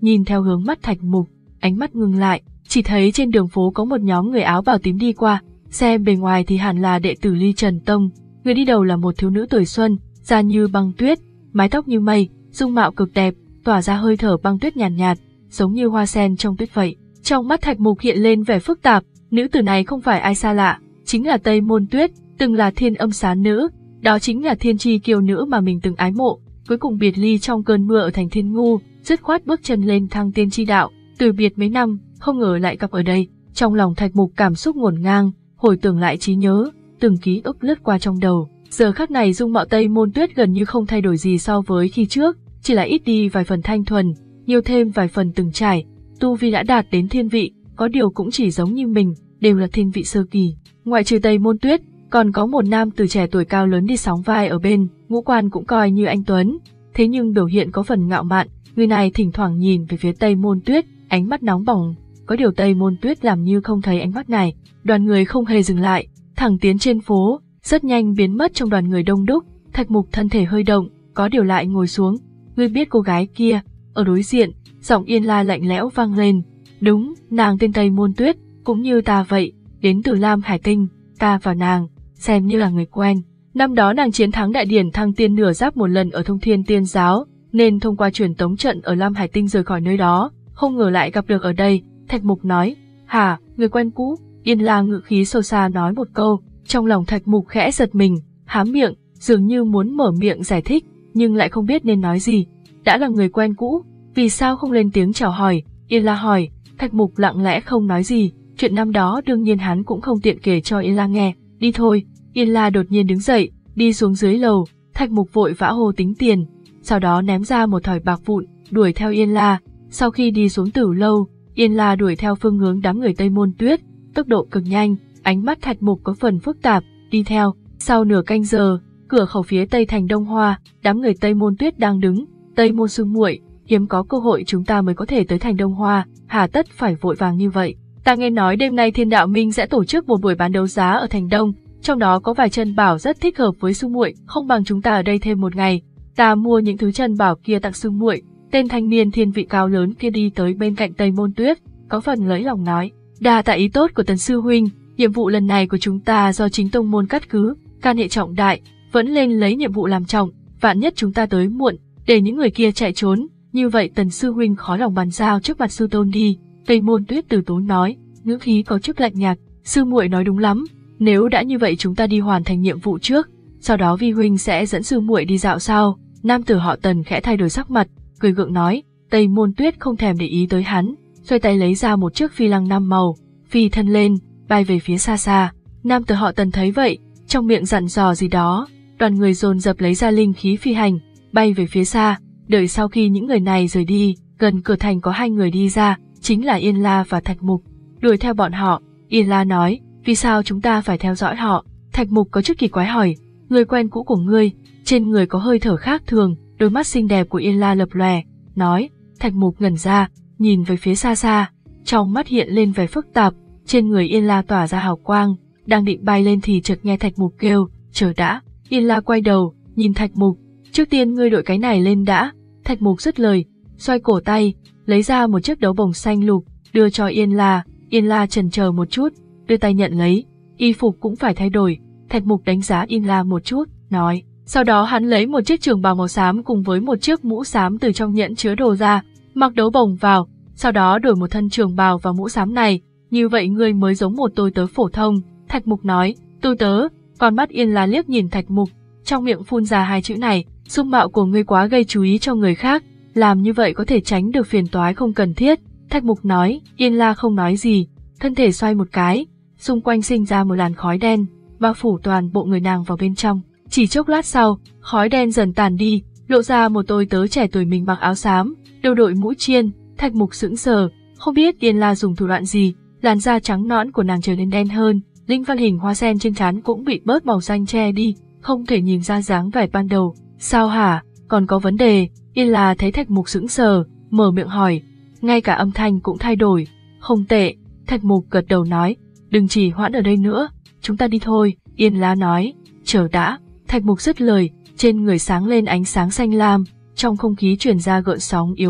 nhìn theo hướng mắt Thạch Mục, ánh mắt ngưng lại, chỉ thấy trên đường phố có một nhóm người áo bào tím đi qua, xem bề ngoài thì hẳn là đệ tử Ly Trần Tông. Người đi đầu là một thiếu nữ tuổi xuân, da như băng tuyết, mái tóc như mây, dung mạo cực đẹp, tỏa ra hơi thở băng tuyết nhàn nhạt, nhạt, giống như hoa sen trong tuyết vậy. Trong mắt Thạch Mục hiện lên vẻ phức tạp, nữ tử này không phải ai xa lạ, chính là Tây Môn Tuyết, từng là Thiên Âm Xá nữ, đó chính là thiên chi kiều nữ mà mình từng ái mộ, cuối cùng biệt ly trong cơn mưa ở thành Thiên Ngu, dứt khoát bước chân lên thăng tiên chi đạo, từ biệt mấy năm, không ngờ lại gặp ở đây. Trong lòng Thạch Mục cảm xúc ngổn ngang, hồi tưởng lại trí nhớ, từng ký ức lướt qua trong đầu. Giờ khắc này dung mạo Tây Môn Tuyết gần như không thay đổi gì so với khi trước, chỉ là ít đi vài phần thanh thuần, nhiều thêm vài phần từng trải. Tu vi đã đạt đến thiên vị, có điều cũng chỉ giống như mình, đều là thiên vị sơ kỳ. Ngoại trừ Tây Môn Tuyết, còn có một nam từ trẻ tuổi cao lớn đi sóng vai ở bên, ngũ quan cũng coi như anh tuấn, thế nhưng biểu hiện có phần ngạo mạn. Người này thỉnh thoảng nhìn về phía Tây Môn Tuyết, ánh mắt nóng bỏng. Có điều Tây Môn Tuyết làm như không thấy ánh mắt này. Đoàn người không hề dừng lại, thẳng tiến trên phố, rất nhanh biến mất trong đoàn người đông đúc. Thạch Mục thân thể hơi động, có điều lại ngồi xuống. Ngươi biết cô gái kia? Ở đối diện, giọng Yên La lạnh lẽo vang lên. Đúng, nàng tên Tây Môn Tuyết, cũng như ta vậy, đến từ Lam Hải Tinh. Ta và nàng xem như là người quen. Năm đó nàng chiến thắng đại điển thăng tiên nửa giáp một lần ở Thông Thiên Tiên Giáo, nên thông qua truyền tống trận ở Lam Hải Tinh rời khỏi nơi đó, không ngờ lại gặp được ở đây. Thạch Mục nói, hả, người quen cũ? Yên La ngữ khí sâu xa nói một câu, trong lòng Thạch Mục khẽ giật mình, há miệng, dường như muốn mở miệng giải thích, nhưng lại không biết nên nói gì. Đã là người quen cũ, vì sao không lên tiếng chào hỏi? Yên La hỏi. Thạch Mục lặng lẽ không nói gì, chuyện năm đó đương nhiên hắn cũng không tiện kể cho Yên La nghe. Đi thôi. Yên La đột nhiên đứng dậy, đi xuống dưới lầu. Thạch Mục vội vã hô tính tiền, sau đó ném ra một thỏi bạc vụn, đuổi theo Yên La. Sau khi đi xuống Tử lâu, Yên La đuổi theo phương hướng đám người Tây Môn Tuyết, tốc độ cực nhanh, ánh mắt Thạch Mục có phần phức tạp, đi theo. Sau nửa canh giờ, cửa khẩu phía Tây thành Đông Hoa, đám người Tây Môn Tuyết đang đứng. Tây Môn sư muội, hiếm có cơ hội chúng ta mới có thể tới thành Đông Hoa, hà tất phải vội vàng như vậy? Ta nghe nói đêm nay Thiên Đạo Minh sẽ tổ chức một buổi bán đấu giá ở thành Đông, trong đó có vài chân bảo rất thích hợp với sư muội, không bằng chúng ta ở đây thêm một ngày. Ta mua những thứ chân bảo kia tặng sư muội. Tên thanh niên thiên vị cao lớn kia đi tới bên cạnh Tây Môn Tuyết, có phần lấy lòng nói, đa tạ ý tốt của Tần sư huynh, nhiệm vụ lần này của chúng ta do chính tông môn cắt cứ, can hệ trọng đại, vẫn lên lấy nhiệm vụ làm trọng, vạn nhất chúng ta tới muộn, để những người kia chạy trốn, như vậy Tần sư huynh khó lòng bàn giao trước mặt sư tôn đi. Tây Môn Tuyết từ tốn nói, ngữ khí có chút lạnh nhạt, sư muội nói đúng lắm, nếu đã như vậy chúng ta đi hoàn thành nhiệm vụ trước, sau đó vi huynh sẽ dẫn sư muội đi dạo sao? Nam tử họ Tần khẽ thay đổi sắc mặt, cười gượng nói. Tây Môn Tuyết không thèm để ý tới hắn, xoay tay lấy ra một chiếc phi lăng năm màu, phi thân lên, bay về phía xa xa. Nam tử họ Tần thấy vậy, trong miệng dặn dò gì đó, đoàn người dồn dập lấy ra linh khí phi hành, bay về phía xa. Đợi sau khi những người này rời đi, gần cửa thành có hai người đi ra, chính là Yên La và Thạch Mục. Đuổi theo bọn họ, Yên La nói, vì sao chúng ta phải theo dõi họ? Thạch Mục có chút kỳ quái hỏi, người quen cũ của ngươi, trên người có hơi thở khác thường. Đôi mắt xinh đẹp của Yên La lập lòe, nói. Thạch Mục ngẩn ra, nhìn về phía xa xa, trong mắt hiện lên vẻ phức tạp, trên người Yên La tỏa ra hào quang, đang định bay lên thì chợt nghe Thạch Mục kêu, chờ đã. Yên La quay đầu, nhìn Thạch Mục, trước tiên ngươi đội cái này lên đã. Thạch Mục dứt lời, xoay cổ tay, lấy ra một chiếc đấu bồng xanh lục, đưa cho Yên La. Yên La chần chờ một chút, đưa tay nhận lấy, y phục cũng phải thay đổi. Thạch Mục đánh giá Yên La một chút, nói. Sau đó hắn lấy một chiếc trường bào màu xám cùng với một chiếc mũ xám từ trong nhẫn chứa đồ ra, mặc đấu bồng vào, sau đó đổi một thân trường bào và mũ xám này, như vậy ngươi mới giống một tôi tớ phổ thông. Thạch Mục nói, tôi tớ, con mắt Yên La liếc nhìn Thạch Mục, trong miệng phun ra hai chữ này, dung mạo của ngươi quá gây chú ý cho người khác, làm như vậy có thể tránh được phiền toái không cần thiết. Thạch Mục nói. Yên La không nói gì, thân thể xoay một cái, xung quanh sinh ra một làn khói đen, bao phủ toàn bộ người nàng vào bên trong. Chỉ chốc lát sau, khói đen dần tàn đi, lộ ra một tôi tớ trẻ tuổi mình mặc áo xám, đầu đội mũ chiên. Thạch Mục sững sờ, không biết Yên La dùng thủ đoạn gì, làn da trắng nõn của nàng trở nên đen hơn, linh văn hình hoa sen trên trán cũng bị bớt màu xanh che đi, không thể nhìn ra dáng vẻ ban đầu. Sao hả, còn có vấn đề? Yên La thấy Thạch Mục sững sờ, mở miệng hỏi, ngay cả âm thanh cũng thay đổi. Không tệ. Thạch Mục gật đầu nói, đừng chỉ hoãn ở đây nữa, chúng ta đi thôi. Yên La nói, chờ đã. Thạch Mục dứt lời, trên người sáng lên ánh sáng xanh lam, trong không khí truyền ra gợn sóng yếu ớt,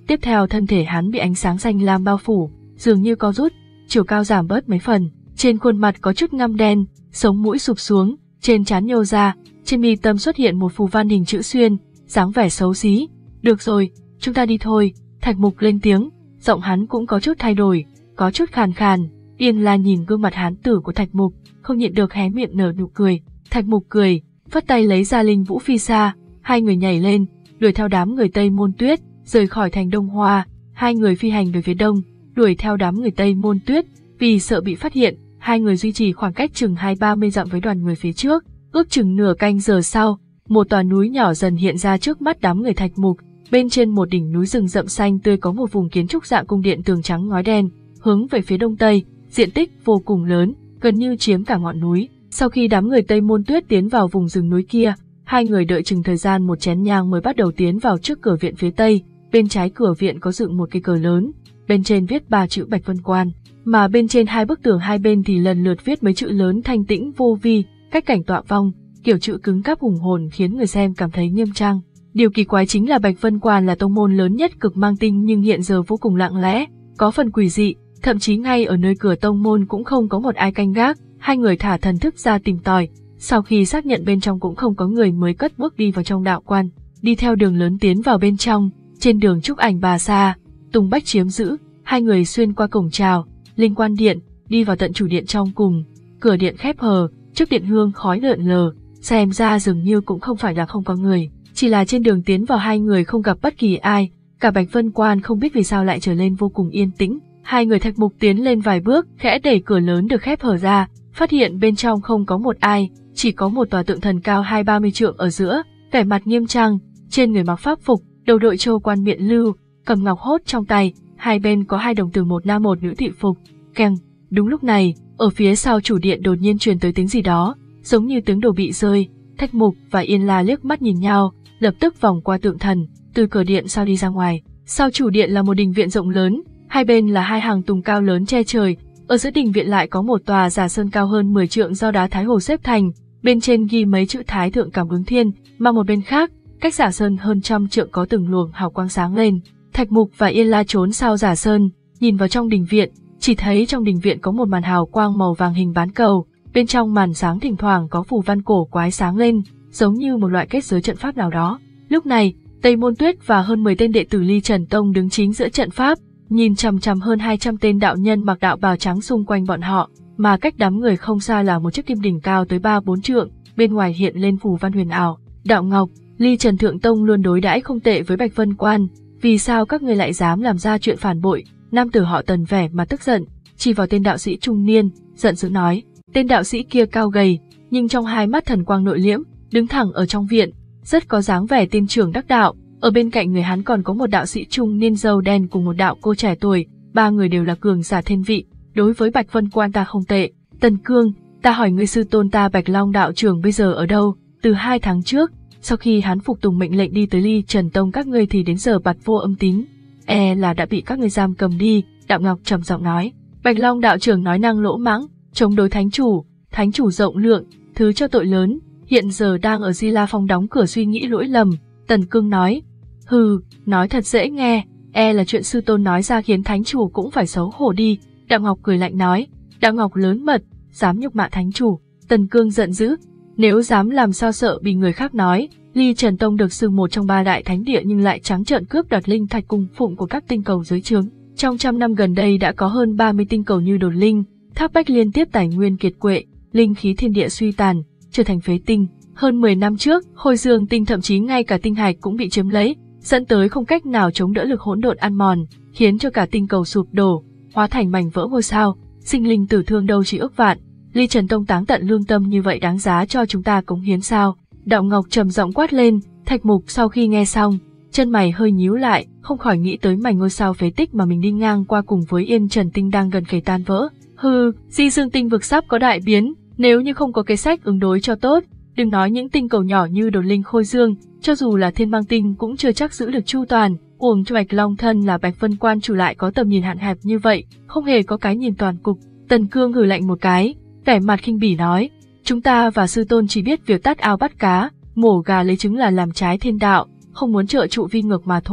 tiếp theo thân thể hắn bị ánh sáng xanh lam bao phủ, dường như có rút, chiều cao giảm bớt mấy phần, trên khuôn mặt có chút ngăm đen, sống mũi sụp xuống, trên trán nhô ra, trên mi tâm xuất hiện một phù văn hình chữ xuyên, dáng vẻ xấu xí. Được rồi, chúng ta đi thôi, Thạch Mục lên tiếng, giọng hắn cũng có chút thay đổi, có chút khàn khàn. Yên La nhìn gương mặt hán tử của Thạch Mục, không nhịn được hé miệng nở nụ cười. Thạch Mục cười, phất tay lấy ra linh vũ phi sa, hai người nhảy lên, đuổi theo đám người Tây Môn Tuyết, rời khỏi thành Đông Hoa. Hai người phi hành về phía đông, đuổi theo đám người Tây Môn Tuyết. Vì sợ bị phát hiện, hai người duy trì khoảng cách chừng hai ba mươi dặm với đoàn người phía trước. Ước chừng nửa canh giờ sau, một tòa núi nhỏ dần hiện ra trước mắt đám người Thạch Mục. Bên trên một đỉnh núi rừng rậm xanh tươi có một vùng kiến trúc dạng cung điện tường trắng ngói đen, hướng về phía đông tây, diện tích vô cùng lớn, gần như chiếm cả ngọn núi. Sau khi đám người Tây Môn Tuyết tiến vào vùng rừng núi kia, hai người đợi chừng thời gian một chén nhang mới bắt đầu tiến vào trước cửa viện phía tây. Bên trái cửa viện có dựng một cây cờ lớn, bên trên viết ba chữ Bạch Vân Quan, mà bên trên hai bức tường hai bên thì lần lượt viết mấy chữ lớn thanh tĩnh vô vi, cách cảnh tọa vong, kiểu chữ cứng cáp hùng hồn khiến người xem cảm thấy nghiêm trang. Điều kỳ quái chính là Bạch Vân Quan là tông môn lớn nhất Cực Mang Tinh nhưng hiện giờ vô cùng lặng lẽ, có phần quỷ dị, thậm chí ngay ở nơi cửa tông môn cũng không có một ai canh gác. Hai người thả thần thức ra tìm tòi, sau khi xác nhận bên trong cũng không có người mới cất bước đi vào trong đạo quan, đi theo đường lớn tiến vào bên trong. Trên đường Trúc Ảnh Bà Sa, Tùng Bách chiếm giữ, hai người xuyên qua cổng chào, Linh Quan Điện, đi vào tận chủ điện trong cùng. Cửa điện khép hờ, trước điện hương khói lượn lờ, xem ra dường như cũng không phải là không có người, chỉ là trên đường tiến vào hai người không gặp bất kỳ ai. Cả Bạch Vân Quan không biết vì sao lại trở nên vô cùng yên tĩnh. Hai người Thạch Mục tiến lên vài bước, khẽ đẩy cửa lớn được khép hờ ra, phát hiện bên trong không có một ai, chỉ có một tòa tượng thần cao hai ba mươi trượng ở giữa, vẻ mặt nghiêm trang, trên người mặc pháp phục, đầu đội châu quan miện lưu, cầm ngọc hốt trong tay, hai bên có hai đồng tử một nam một nữ thị phục. Keng. Đúng lúc này, ở phía sau chủ điện đột nhiên truyền tới tiếng gì đó, giống như tiếng đồ bị rơi. Thạch Mục và Yên La liếc mắt nhìn nhau, lập tức vòng qua tượng thần, từ cửa điện sau đi ra ngoài. Sau chủ điện là một đình viện rộng lớn, hai bên là hai hàng tùng cao lớn che trời. Ở giữa đình viện lại có một tòa giả sơn cao hơn mười trượng do đá Thái Hồ xếp thành, bên trên ghi mấy chữ Thái Thượng Cảm Ứng Thiên, mà một bên khác, cách giả sơn hơn trăm trượng có từng luồng hào quang sáng lên. Thạch Mục và Yên La trốn sau giả sơn, nhìn vào trong đình viện, chỉ thấy trong đình viện có một màn hào quang màu vàng hình bán cầu, bên trong màn sáng thỉnh thoảng có phù văn cổ quái sáng lên, giống như một loại kết giới trận pháp nào đó. Lúc này, Tây Môn Tuyết và hơn mười tên đệ tử Ly Trần Tông đứng chính giữa trận pháp, nhìn chằm chằm hơn hai trăm tên đạo nhân mặc đạo bào trắng xung quanh bọn họ, mà cách đám người không xa là một chiếc kim đỉnh cao tới ba bốn trượng, bên ngoài hiện lên phù văn huyền ảo. Đạo Ngọc, Ly Trần Thượng Tông luôn đối đãi không tệ với Bạch Vân Quan, vì sao các ngươi lại dám làm ra chuyện phản bội? Nam tử họ Tần vẻ mà tức giận, chỉ vào tên đạo sĩ trung niên, giận dữ nói. Tên đạo sĩ kia cao gầy, nhưng trong hai mắt thần quang nội liễm, đứng thẳng ở trong viện, rất có dáng vẻ tiên trưởng đắc đạo. Ở bên cạnh người hắn còn có một đạo sĩ trung niên râu đen cùng một đạo cô trẻ tuổi, ba người đều là cường giả thiên vị, đối với Bạch Vân Quan ta không tệ. Tần Cương, ta hỏi ngươi sư tôn ta Bạch Long đạo trưởng bây giờ ở đâu? Từ hai tháng trước, sau khi hắn phục tùng mệnh lệnh đi tới Ly Trần Tông các ngươi thì đến giờ bặt vô âm tín, e là đã bị các ngươi giam cầm đi. Đạo Ngọc trầm giọng nói. Bạch Long đạo trưởng nói năng lỗ mãng, chống đối thánh chủ, thánh chủ rộng lượng, thứ cho tội lớn, hiện giờ đang ở Di La Phong đóng cửa suy nghĩ lỗi lầm. Tần Cương nói. Hừ, nói thật dễ nghe, e là chuyện sư tôn nói ra khiến thánh chủ cũng phải xấu hổ đi. Đạo Ngọc cười lạnh nói. Đạo Ngọc lớn mật, dám nhục mạ thánh chủ. Tần Cương giận dữ, nếu dám làm sao sợ bị người khác nói. Ly Trần Tông được xưng một trong ba đại thánh địa nhưng lại trắng trợn cướp đoạt linh thạch cung phụng của các tinh cầu dưới trướng. Trong trăm năm gần đây đã có hơn ba mươi tinh cầu như đồn linh, tháp bách liên tiếp tài nguyên kiệt quệ, linh khí thiên địa suy tàn, trở thành phế tinh. Hơn mười năm trước, Hồi Dương tinh thậm chí ngay cả tinh hạch cũng bị chiếm lấy, dẫn tới không cách nào chống đỡ lực hỗn độn ăn mòn, khiến cho cả tinh cầu sụp đổ, hóa thành mảnh vỡ ngôi sao, sinh linh tử thương đâu chỉ ước vạn. Ly Trần Tông táng tận lương tâm như vậy đáng giá cho chúng ta cống hiến sao? Đạo Ngọc trầm giọng quát lên. Thạch Mục sau khi nghe xong, chân mày hơi nhíu lại, không khỏi nghĩ tới mảnh ngôi sao phế tích mà mình đi ngang qua cùng với Yên Trần Tinh đang gần kề tan vỡ. Hừ, Di Dương Tinh vực sắp có đại biến, nếu như không có kế sách ứng đối cho tốt, đừng nói những tinh cầu nhỏ như Đồn Linh Khôi Dương, cho dù là Thiên Mang Tinh cũng chưa chắc giữ được chu toàn. Uổng cho Bạch Long thân là Bạch Vân Quan chủ lại có tầm nhìn hạn hẹp như vậy, không hề có cái nhìn toàn cục. Tần Cương hừ lạnh một cái, vẻ mặt khinh bỉ nói, chúng ta và sư tôn chỉ biết việc tát ao bắt cá, mổ gà lấy trứng là làm trái thiên đạo, không muốn trợ trụ vi ngược mà thôi.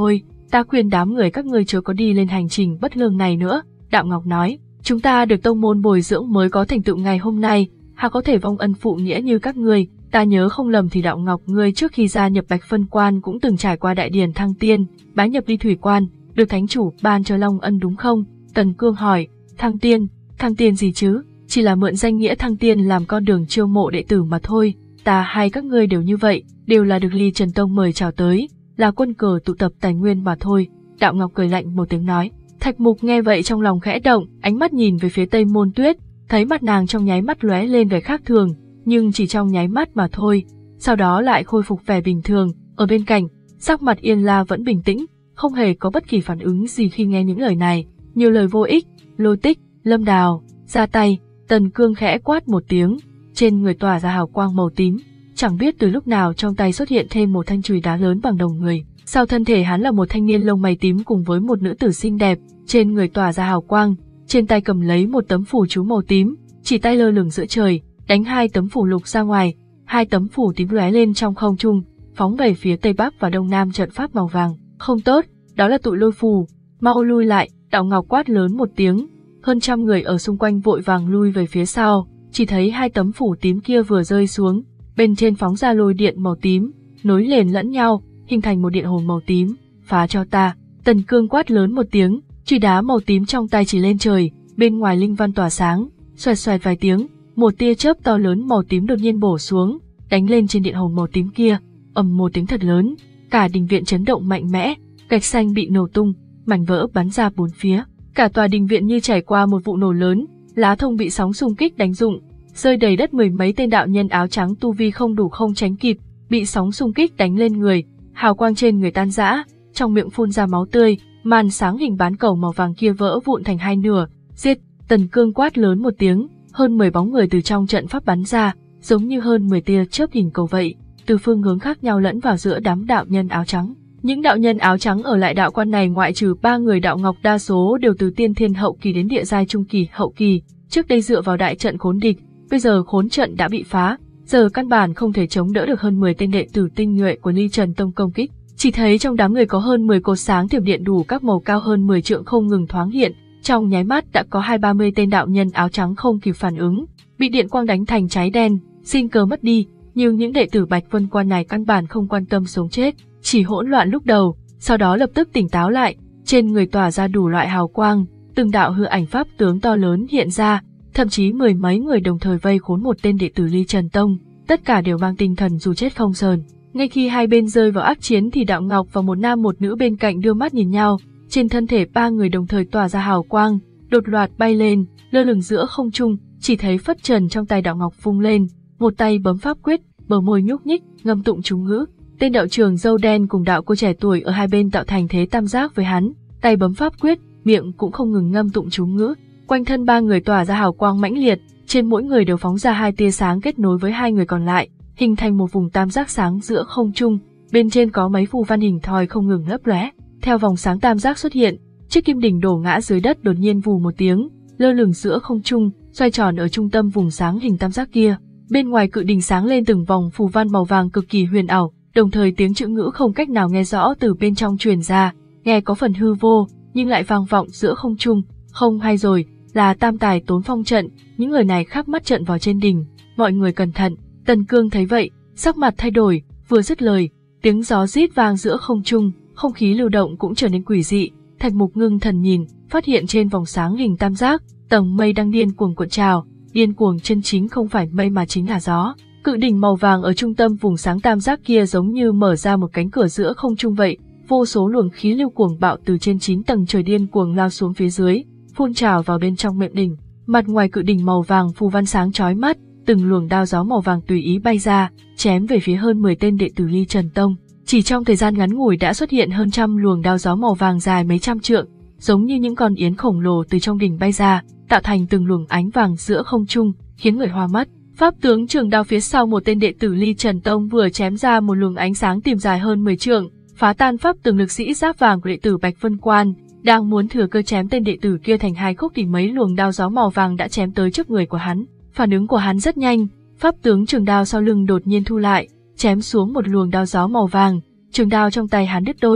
ta khuyên đám người các ngươi chớ có đi lên hành trình bất lương này nữa. Đạo Ngọc nói, chúng ta được tông môn bồi dưỡng mới có thành tựu ngày hôm nay, hà có thể vong ân phụ nghĩa như các ngươi. Ta nhớ không lầm thì Đạo Ngọc ngươi trước khi gia nhập Bạch Vân Quan cũng từng trải qua đại điển thăng tiên, bái nhập Ly Thủy Quan, được thánh chủ ban cho long ân đúng không? Tần Cương hỏi, thăng tiên, thăng tiên gì chứ? Chỉ là mượn danh nghĩa thăng tiên làm con đường chiêu mộ đệ tử mà thôi. Ta hay các ngươi đều như vậy, đều là được Ly Trần Tông mời chào tới, là quân cờ tụ tập tài nguyên mà thôi. Đạo Ngọc cười lạnh một tiếng nói. Thạch Mục nghe vậy trong lòng khẽ động, ánh mắt nhìn về phía Tây Môn Tuyết, thấy mặt nàng trong nháy mắt lóe lên vẻ khác thường, nhưng chỉ trong nháy mắt mà thôi, sau đó lại khôi phục vẻ bình thường. Ở bên cạnh, sắc mặt Yên La vẫn bình tĩnh, không hề có bất kỳ phản ứng gì khi nghe những lời này. Nhiều lời vô ích. Lôi Tích, Lâm Đào, ra tay. Tần Cương khẽ quát một tiếng, trên người tỏa ra hào quang màu tím, chẳng biết từ lúc nào trong tay xuất hiện thêm một thanh chùy đá lớn bằng đầu người. Sau thân thể hắn là một thanh niên lông mày tím cùng với một nữ tử xinh đẹp, trên người tỏa ra hào quang, trên tay cầm lấy một tấm phù chú màu tím, chỉ tay lơ lửng giữa trời, đánh hai tấm phù lục ra ngoài, hai tấm phù tím lóe lên trong không trung, phóng về phía tây bắc và đông nam trận pháp màu vàng. Không tốt, đó là tụ lôi phù, mau lui lại. Đạo Ngọc quát lớn một tiếng, hơn trăm người ở xung quanh vội vàng lui về phía sau, chỉ thấy hai tấm phù tím kia vừa rơi xuống, bên trên phóng ra lôi điện màu tím, nối liền lẫn nhau, hình thành một điện hồn màu tím. Phá cho ta. Tần Cương quát lớn một tiếng, chùy đá màu tím trong tay chỉ lên trời, bên ngoài linh văn tỏa sáng, xoẹt xoẹt vài tiếng, một tia chớp to lớn màu tím đột nhiên bổ xuống, đánh lên trên điện hồn màu tím kia. Ầm một tiếng thật lớn, cả đình viện chấn động mạnh mẽ, gạch xanh bị nổ tung, mảnh vỡ bắn ra bốn phía. Cả tòa đình viện như trải qua một vụ nổ lớn, lá thông bị sóng xung kích đánh rụng, rơi đầy đất. Mười mấy tên đạo nhân áo trắng tu vi không đủ không tránh kịp, bị sóng xung kích đánh lên người, hào quang trên người tan rã, trong miệng phun ra máu tươi, màn sáng hình bán cầu màu vàng kia vỡ vụn thành hai nửa. Giết! Tần Cương quát lớn một tiếng, hơn mười bóng người từ trong trận pháp bắn ra, giống như hơn mười tia chớp hình cầu vậy, từ phương hướng khác nhau lẫn vào giữa đám đạo nhân áo trắng. Những đạo nhân áo trắng ở lại đạo quan này ngoại trừ ba người Đạo Ngọc đa số đều từ tiên thiên hậu kỳ đến địa giai trung kỳ hậu kỳ, trước đây dựa vào đại trận khốn địch, bây giờ khốn trận đã bị phá, giờ căn bản không thể chống đỡ được hơn mười tên đệ tử tinh nhuệ của Ly Trần Tông công kích. Chỉ thấy trong đám người có hơn mười cột sáng thiểm điện đủ các màu cao hơn mười trượng không ngừng thoáng hiện, trong nháy mắt đã có hai ba mươi tên đạo nhân áo trắng không kịp phản ứng, bị điện quang đánh thành cháy đen, sinh cơ mất đi. Nhưng những đệ tử Bạch Vân Quan này căn bản không quan tâm sống chết, chỉ hỗn loạn lúc đầu, sau đó lập tức tỉnh táo lại, trên người tỏa ra đủ loại hào quang, từng đạo hư ảnh pháp tướng to lớn hiện ra, thậm chí mười mấy người đồng thời vây khốn một tên đệ tử Ly Trần Tông, tất cả đều mang tinh thần dù chết không sờn. Ngay khi hai bên rơi vào ác chiến thì Đạo Ngọc và một nam một nữ bên cạnh đưa mắt nhìn nhau, trên thân thể ba người đồng thời tỏa ra hào quang, đột loạt bay lên, lơ lửng giữa không trung, chỉ thấy phất trần trong tay Đạo Ngọc vung lên, một tay bấm pháp quyết, bờ môi nhúc nhích, ngâm tụng chú ngữ. Tên đạo trưởng râu đen cùng đạo cô trẻ tuổi ở hai bên tạo thành thế tam giác với hắn, tay bấm pháp quyết, miệng cũng không ngừng ngâm tụng chú ngữ. Quanh thân ba người tỏa ra hào quang mãnh liệt, trên mỗi người đều phóng ra hai tia sáng kết nối với hai người còn lại, hình thành một vùng tam giác sáng giữa không trung, bên trên có mấy phù văn hình thoi không ngừng lấp lóe. Theo vòng sáng tam giác xuất hiện, chiếc kim đỉnh đổ ngã dưới đất đột nhiên vù một tiếng, lơ lửng giữa không trung, xoay tròn ở trung tâm vùng sáng hình tam giác kia. Bên ngoài cự đỉnh sáng lên từng vòng phù văn màu vàng cực kỳ huyền ảo, đồng thời tiếng chữ ngữ không cách nào nghe rõ từ bên trong truyền ra, nghe có phần hư vô, nhưng lại vang vọng giữa không trung. Không hay rồi, là tam tài tốn phong trận, những người này khắc mắt trận vào trên đỉnh, mọi người cẩn thận. Tần Cương thấy vậy, sắc mặt thay đổi, vừa dứt lời, tiếng gió rít vang giữa không trung, không khí lưu động cũng trở nên quỷ dị. Thạch Mục ngưng thần nhìn, phát hiện trên vòng sáng hình tam giác, tầng mây đang điên cuồng cuộn trào, điên cuồng chân chính không phải mây mà chính là gió. Cự đỉnh màu vàng ở trung tâm vùng sáng tam giác kia giống như mở ra một cánh cửa giữa không trung vậy, vô số luồng khí lưu cuồng bạo từ trên chín tầng trời điên cuồng lao xuống phía dưới, phun trào vào bên trong miệng đỉnh. Mặt ngoài cự đỉnh màu vàng phù văn sáng chói mắt, từng luồng đao gió màu vàng tùy ý bay ra, chém về phía hơn mười tên đệ tử Ly Trần Tông. Chỉ trong thời gian ngắn ngủi đã xuất hiện hơn trăm luồng đao gió màu vàng dài mấy trăm trượng, giống như những con yến khổng lồ từ trong đỉnh bay ra, tạo thành từng luồng ánh vàng giữa không trung, khiến người hoa mắt. Pháp tướng trường đao phía sau một tên đệ tử Ly Trần Tông vừa chém ra một luồng ánh sáng tìm dài hơn mười trượng, phá tan pháp tướng lực sĩ giáp vàng của đệ tử Bạch Vân Quan, đang muốn thừa cơ chém tên đệ tử kia thành hai khúc thì mấy luồng đao gió màu vàng đã chém tới trước người của hắn. Phản ứng của hắn rất nhanh, pháp tướng trường đao sau lưng đột nhiên thu lại, chém xuống một luồng đao gió màu vàng, trường đao trong tay hắn đứt đôi,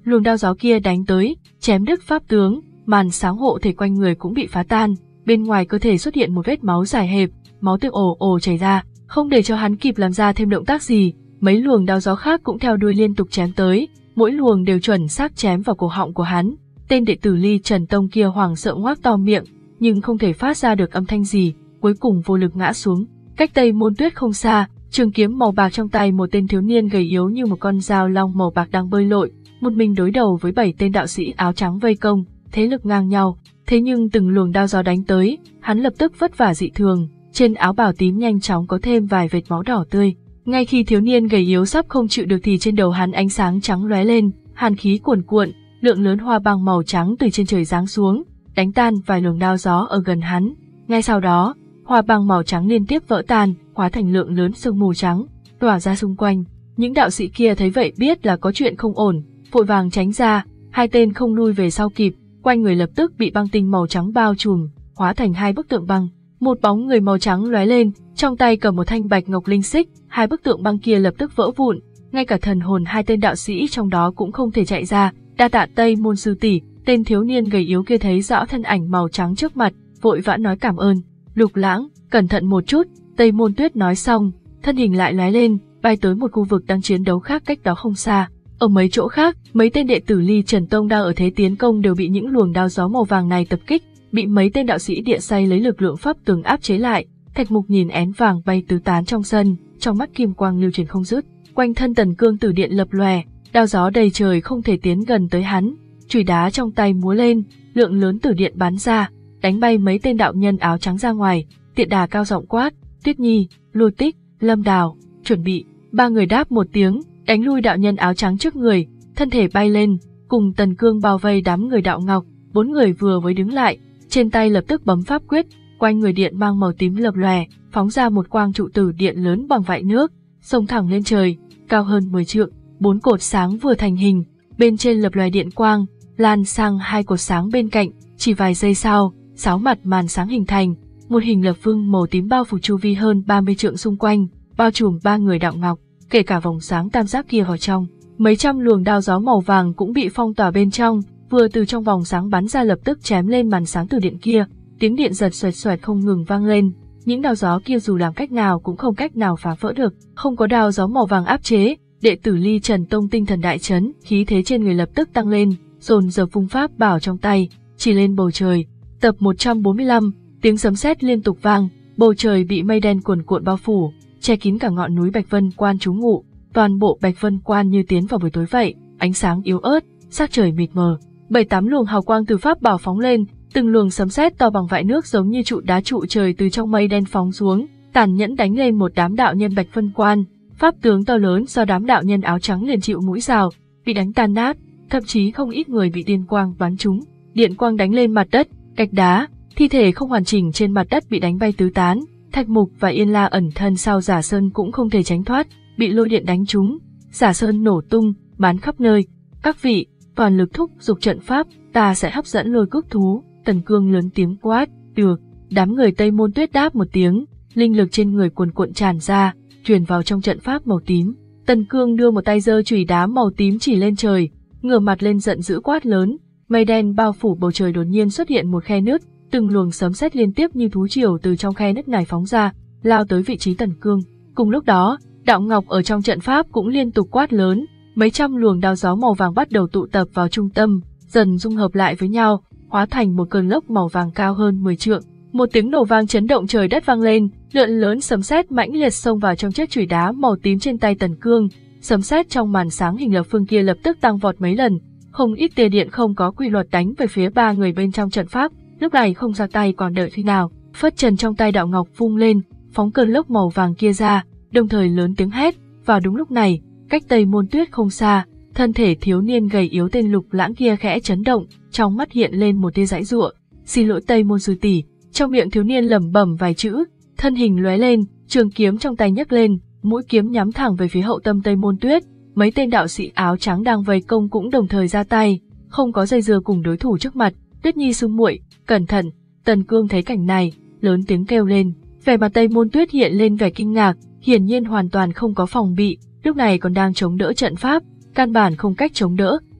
luồng đao gió kia đánh tới, chém đứt pháp tướng, màn sáng hộ thể quanh người cũng bị phá tan, bên ngoài cơ thể xuất hiện một vết máu dài hẹp, máu tươi ồ ồ chảy ra, không để cho hắn kịp làm ra thêm động tác gì, mấy luồng đao gió khác cũng theo đuôi liên tục chém tới, mỗi luồng đều chuẩn xác chém vào cổ họng của hắn. Tên đệ tử Ly Trần Tông kia hoảng sợ ngoác to miệng, nhưng không thể phát ra được âm thanh gì, cuối cùng vô lực ngã xuống. Cách Tây Môn Tuyết không xa, trường kiếm màu bạc trong tay một tên thiếu niên gầy yếu như một con dao long màu bạc đang bơi lội, một mình đối đầu với bảy tên đạo sĩ áo trắng vây công, thế lực ngang nhau. Thế nhưng từng luồng đao gió đánh tới, hắn lập tức vất vả dị thường, trên áo bào tím nhanh chóng có thêm vài vệt máu đỏ tươi. Ngay khi thiếu niên gầy yếu sắp không chịu được thì trên đầu hắn ánh sáng trắng lóe lên, hàn khí cuồn cuộn, lượng lớn hoa băng màu trắng từ trên trời giáng xuống, đánh tan vài luồng đao gió ở gần hắn. Ngay sau đó, hoa băng màu trắng liên tiếp vỡ tan, hóa thành lượng lớn sương mù trắng, tỏa ra xung quanh. Những đạo sĩ kia thấy vậy biết là có chuyện không ổn, vội vàng tránh ra, hai tên không lui về sau kịp, quanh người lập tức bị băng tinh màu trắng bao trùm, hóa thành hai bức tượng băng. Một bóng người màu trắng lóe lên, trong tay cầm một thanh bạch ngọc linh xích, hai bức tượng băng kia lập tức vỡ vụn, ngay cả thần hồn hai tên đạo sĩ trong đó cũng không thể chạy ra. Đa tạ Tây Môn sư tỷ. Tên thiếu niên gầy yếu kia thấy rõ thân ảnh màu trắng trước mặt, vội vã nói cảm ơn. Lục Lãng, cẩn thận một chút. Tây Môn Tuyết nói xong, thân hình lại lóe lên, bay tới một khu vực đang chiến đấu khác cách đó không xa. Ở mấy chỗ khác, mấy tên đệ tử Ly Trần Tông đang ở thế tiến công đều bị những luồng đao gió màu vàng này tập kích, bị mấy tên đạo sĩ địa say lấy lực lượng pháp tường áp chế lại. Thạch Mục nhìn én vàng bay tứ tán trong sân, trong mắt kim quang lưu truyền không dứt, quanh thân Tần Cương tử điện lập lòe, đao gió đầy trời không thể tiến gần tới hắn. Chùy đá trong tay múa lên, lượng lớn tử điện bắn ra, đánh bay mấy tên đạo nhân áo trắng ra ngoài. Tiện Đà cao giọng quát, Tuyết Nhi, Lôi Tích, Lâm Đào, chuẩn bị. Ba người đáp một tiếng, đánh lui đạo nhân áo trắng trước người, thân thể bay lên, cùng Tần Cương bao vây đám người đạo ngọc. Bốn người vừa mới đứng lại, trên tay lập tức bấm pháp quyết, quanh người điện mang màu tím lập lòe, phóng ra một quang trụ tử điện lớn bằng vại nước, xông thẳng lên trời, cao hơn mười trượng. Bốn cột sáng vừa thành hình, bên trên lập lòe điện quang, lan sang hai cột sáng bên cạnh. Chỉ vài giây sau, sáu mặt màn sáng hình thành, một hình lập phương màu tím bao phủ chu vi hơn ba mươi trượng xung quanh, bao trùm ba người đạo ngọc, kể cả vòng sáng tam giác kia vào trong. Mấy trăm luồng đao gió màu vàng cũng bị phong tỏa bên trong, vừa từ trong vòng sáng bắn ra lập tức chém lên màn sáng từ điện kia, tiếng điện giật xoẹt xoẹt không ngừng vang lên. Những đao gió kia dù làm cách nào cũng không cách nào phá vỡ được, không có đao gió màu vàng áp chế. Đệ tử Ly Trần Tông tinh thần đại chấn, khí thế trên người lập tức tăng lên, dồn dập vung pháp bảo trong tay, chỉ lên bầu trời. Tập một trăm bốn mươi lăm, tiếng sấm sét liên tục vang, bầu trời bị mây đen cuồn cuộn bao phủ, che kín cả ngọn núi Bạch Vân Quan trú ngụ. Toàn bộ Bạch Vân Quan như tiến vào buổi tối vậy, ánh sáng yếu ớt, sắc trời mịt mờ. Bảy tám luồng hào quang từ pháp bảo phóng lên, từng luồng sấm sét to bằng vại nước giống như trụ đá trụ trời từ trong mây đen phóng xuống, tàn nhẫn đánh lên một đám đạo nhân Bạch Vân Quan. Pháp tướng to lớn do đám đạo nhân áo trắng liền chịu mũi rào, bị đánh tan nát, thậm chí không ít người bị điện quang bắn trúng. Điện quang đánh lên mặt đất, gạch đá, thi thể không hoàn chỉnh trên mặt đất bị đánh bay tứ tán. Thạch Mục và Yên La ẩn thân sau Giả Sơn cũng không thể tránh thoát, bị lôi điện đánh trúng. Giả Sơn nổ tung, bắn khắp nơi. Các vị, toàn lực thúc giục trận pháp, ta sẽ hấp dẫn lôi cước thú. Tần Cương lớn tiếng quát, được. Đám người Tây Môn Tuyết đáp một tiếng, linh lực trên người cuồn cuộn tràn ra, truyền vào trong trận pháp màu tím. Tần Cương đưa một tay giơ chùy đá màu tím chỉ lên trời, ngửa mặt lên giận dữ quát lớn, mây đen bao phủ bầu trời, đột nhiên xuất hiện một khe nứt, từng luồng sấm sét liên tiếp như thú triều từ trong khe nứt này phóng ra, lao tới vị trí Tần Cương. Cùng lúc đó, đạo ngọc ở trong trận pháp cũng liên tục quát lớn, mấy trăm luồng đao gió màu vàng bắt đầu tụ tập vào trung tâm, dần dung hợp lại với nhau, hóa thành một cơn lốc màu vàng cao hơn mười trượng. Một tiếng nổ vang chấn động trời đất vang lên, lượng lớn sấm sét mãnh liệt xông vào trong chiếc chùy đá màu tím trên tay Tần Cương. Sấm sét trong màn sáng hình lập phương kia lập tức tăng vọt mấy lần, không ít tia điện không có quy luật đánh về phía ba người bên trong trận pháp. Lúc này không ra tay còn đợi khi nào, phất trần trong tay đạo ngọc vung lên, phóng cơn lốc màu vàng kia ra, đồng thời lớn tiếng hét. Vào đúng lúc này, cách Tây Môn Tuyết không xa, thân thể thiếu niên gầy yếu tên Lục Lãng kia khẽ chấn động, trong mắt hiện lên một tia giãy giụa. Xin lỗi Tây Môn sư tỷ. Trong miệng thiếu niên lẩm bẩm vài chữ, thân hình lóe lên, trường kiếm trong tay nhấc lên, mũi kiếm nhắm thẳng về phía hậu tâm Tây Môn Tuyết. Mấy tên đạo sĩ áo trắng đang vây công cũng đồng thời ra tay, không có dây dưa cùng đối thủ trước mặt. Tuyết Nhi sư muội, cẩn thận! Tần Cương thấy cảnh này, lớn tiếng kêu lên. Vẻ mặt Tây Môn Tuyết hiện lên vẻ kinh ngạc, hiển nhiên hoàn toàn không có phòng bị, lúc này còn đang chống đỡ trận pháp, căn bản không cách chống đỡ.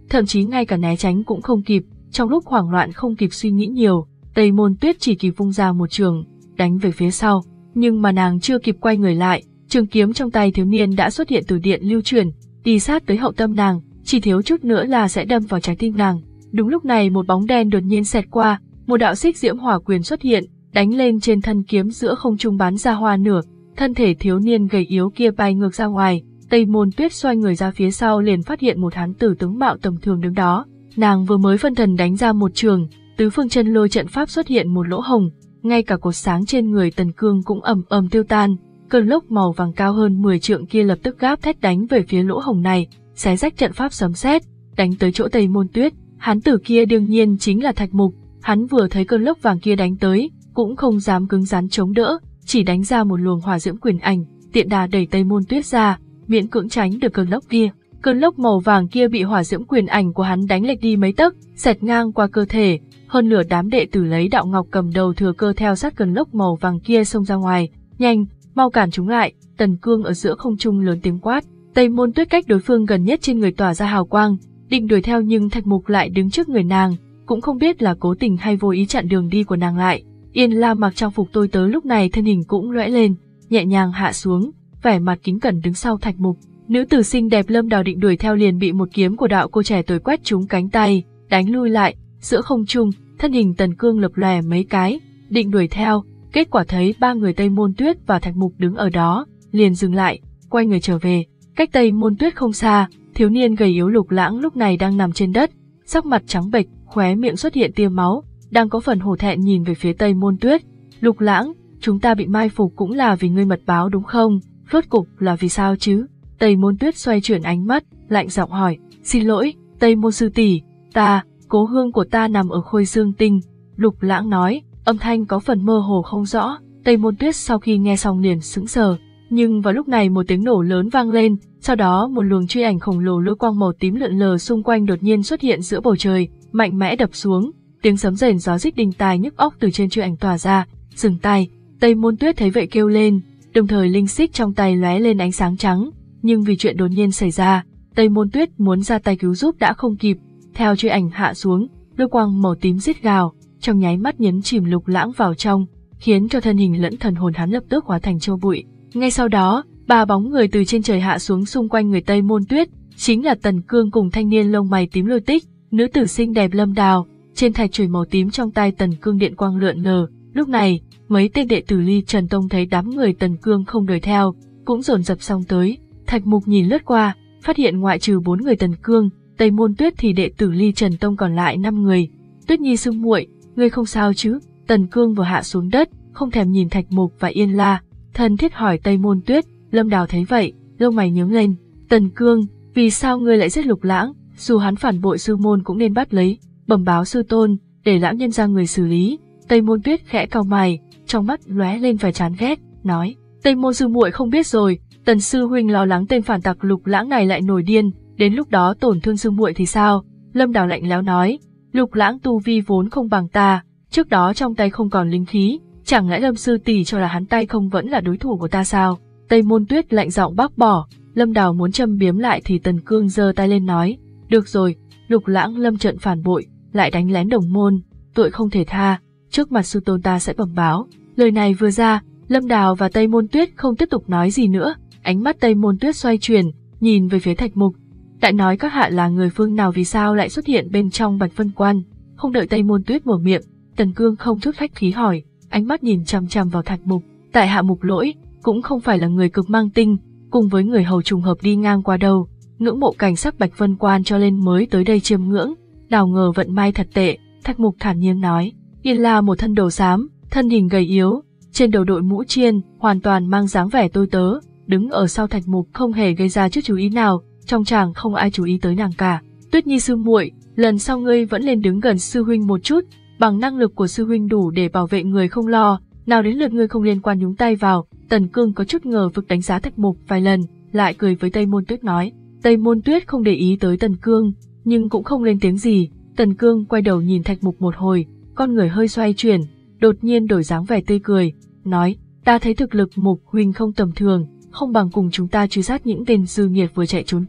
thậm chí ngay cả né tránh cũng không kịp. Trong lúc hoảng loạn không kịp suy nghĩ nhiều, Tây Môn Tuyết chỉ kịp vung ra một trường, đánh về phía sau. Nhưng mà nàng chưa kịp quay người lại, trường kiếm trong tay thiếu niên đã xuất hiện từ điện lưu chuyển, đi sát tới hậu tâm nàng, chỉ thiếu chút nữa là sẽ đâm vào trái tim nàng. Đúng lúc này một bóng đen đột nhiên xẹt qua, một đạo xích diễm hỏa quyền xuất hiện, đánh lên trên thân kiếm giữa không trung bắn ra hoa nửa, thân thể thiếu niên gầy yếu kia bay ngược ra ngoài. Tây Môn Tuyết xoay người ra phía sau liền phát hiện một hán tử tướng mạo tầm thường đứng đó. Nàng vừa mới phân thần đánh ra một trường, tứ phương chân lôi trận pháp xuất hiện một lỗ hồng, ngay cả cột sáng trên người Tần Cương cũng ầm ầm tiêu tan. Cơn lốc màu vàng cao hơn mười trượng kia lập tức gáp thét đánh về phía lỗ hồng này, xé rách trận pháp sấm sét, đánh tới chỗ Tây Môn Tuyết. Hán tử kia đương nhiên chính là Thạch Mục, hắn vừa thấy cơn lốc vàng kia đánh tới, cũng không dám cứng rắn chống đỡ, chỉ đánh ra một luồng hỏa diễm quyền ảnh, tiện đà đẩy Tây Môn Tuyết ra, miễn cưỡng tránh được cơn lốc kia. Cơn lốc màu vàng kia bị hỏa diễm quyền ảnh của hắn đánh lệch đi mấy tấc, xẹt ngang qua cơ thể, hơn nửa đám đệ tử lấy đạo ngọc cầm đầu thừa cơ theo sát cơn lốc màu vàng kia xông ra ngoài. Nhanh, mau cản chúng lại! Tần Cương ở giữa không trung lớn tiếng quát. Tây Môn Tuyết cách đối phương gần nhất trên người tỏa ra hào quang, định đuổi theo nhưng Thạch Mục lại đứng trước người nàng, cũng không biết là cố tình hay vô ý chặn đường đi của nàng lại. Yên La mặc trang phục tôi tớ lúc này thân hình cũng lóe lên, nhẹ nhàng hạ xuống, vẻ mặt kính cẩn đứng sau Thạch Mục. Nữ tử xinh đẹp Lâm Đào định đuổi theo liền bị một kiếm của đạo cô trẻ tuổi quét trúng cánh tay, đánh lui lại. Giữa không trung, thân hình Tần Cương lập lòe mấy cái, định đuổi theo, kết quả thấy ba người Tây Môn Tuyết và Thạch Mục đứng ở đó, liền dừng lại, quay người trở về. Cách Tây Môn Tuyết không xa, thiếu niên gầy yếu Lục Lãng lúc này đang nằm trên đất, sắc mặt trắng bệch, khóe miệng xuất hiện tia máu, đang có phần hổ thẹn nhìn về phía Tây Môn Tuyết. Lục Lãng, chúng ta bị mai phục cũng là vì ngươi mật báo đúng không? Rốt cục là vì sao chứ? Tây Môn Tuyết xoay chuyển ánh mắt, lạnh giọng hỏi. Xin lỗi, Tây Môn sư tỷ, ta, cố hương của ta nằm ở Khôi Dương Tinh. Lục Lãng nói, âm thanh có phần mơ hồ không rõ. Tây Môn Tuyết sau khi nghe xong liền sững sờ, nhưng vào lúc này một tiếng nổ lớn vang lên, sau đó một luồng truy ảnh khổng lồ lôi quang màu tím lượn lờ xung quanh đột nhiên xuất hiện giữa bầu trời, mạnh mẽ đập xuống, tiếng sấm rền gió rít đinh tai nhức óc từ trên truy ảnh tỏa ra. Dừng tay! Tây Môn Tuyết thấy vậy kêu lên, đồng thời linh xích trong tay lóe lên ánh sáng trắng, nhưng vì chuyện đột nhiên xảy ra, Tây Môn Tuyết muốn ra tay cứu giúp đã không kịp. Theo truy ảnh hạ xuống, lôi quang màu tím rít gào, trong nháy mắt nhấn chìm Lục Lãng vào trong, khiến cho thân hình lẫn thần hồn hắn lập tức hóa thành tro bụi. Ngay sau đó, ba bóng người từ trên trời hạ xuống xung quanh người Tây Môn Tuyết, chính là Tần Cương cùng thanh niên lông mày tím Lôi Tích, nữ tử xinh đẹp Lâm Đào. Trên thạch chùy màu tím trong tay Tần Cương điện quang lượn lờ. Lúc này, mấy tên đệ tử Ly Trần Tông thấy đám người Tần Cương không đuổi theo, cũng dồn dập xông tới. Thạch Mục nhìn lướt qua, phát hiện ngoại trừ bốn người Tần Cương, Tây Môn Tuyết thì đệ tử Ly Trần Tông còn lại năm người. Tuyết Nhi sư muội, ngươi không sao chứ? Tần Cương vừa hạ xuống đất, không thèm nhìn Thạch Mục và Yên La, thân thiết hỏi Tây Môn Tuyết. Lâm Đào thấy vậy, lông mày nhướng lên. Tần Cương, vì sao ngươi lại giết Lục Lãng? Dù hắn phản bội sư môn cũng nên bắt lấy, bẩm báo sư tôn, để lão nhân ra người xử lý. Tây Môn Tuyết khẽ cau mày, trong mắt lóe lên vẻ chán ghét, nói: Tây Môn sư muội không biết rồi, Tần sư huynh lo lắng tên phản tặc Lục Lãng này lại nổi điên, đến lúc đó tổn thương sư muội thì sao? Lâm Đào lạnh lẽo nói: Lục Lãng tu vi vốn không bằng ta, trước đó trong tay không còn linh khí, chẳng lẽ Lâm sư tỷ cho là hắn tay không vẫn là đối thủ của ta sao? Tây Môn Tuyết lạnh giọng bác bỏ. Lâm Đào muốn châm biếm lại thì Tần Cương giơ tay lên nói: Được rồi, Lục Lãng lâm trận phản bội, lại đánh lén đồng môn, tội không thể tha, trước mặt sư tôn ta sẽ bẩm báo. Lời này vừa ra, Lâm Đào và Tây Môn Tuyết không tiếp tục nói gì nữa, ánh mắt Tây Môn Tuyết xoay chuyển, nhìn về phía Thạch Mục. Đại nói các hạ là người phương nào, vì sao lại xuất hiện bên trong Bạch Vân Quan? Không đợi Tây Môn Tuyết mở miệng, Tần Cương không chút khách khí hỏi, ánh mắt nhìn chằm chằm vào Thạch Mục. Tại hạ Mục Lỗi, cũng không phải là người cực mang tinh, cùng với người hầu trùng hợp đi ngang qua đâu, ngưỡng mộ cảnh sắc Bạch Vân Quan cho nên mới tới đây chiêm ngưỡng, nào ngờ vận may thật tệ. Thạch Mục thản nhiên nói. Yên La một thân đồ xám, thân hình gầy yếu, trên đầu đội mũ chiên, hoàn toàn mang dáng vẻ tôi tớ, đứng ở sau Thạch Mục không hề gây ra chút chú ý nào, trong tràng không ai chú ý tới nàng cả. Tuyết Nhi sư muội, lần sau ngươi vẫn lên đứng gần sư huynh một chút, bằng năng lực của sư huynh đủ để bảo vệ người không lo, nào đến lượt ngươi không liên quan nhúng tay vào. Tần Cương có chút ngờ vực đánh giá Thạch Mục vài lần, lại cười với Tây Môn Tuyết nói. Tây Môn Tuyết không để ý tới Tần Cương, nhưng cũng không lên tiếng gì. Tần Cương quay đầu nhìn Thạch Mục một hồi, con người hơi xoay chuyển, đột nhiên đổi dáng vẻ tươi cười, nói: Ta thấy thực lực Mục huynh không tầm thường, không bằng cùng chúng ta truy sát những tên dư nghiệt vừa chạy trốn kia.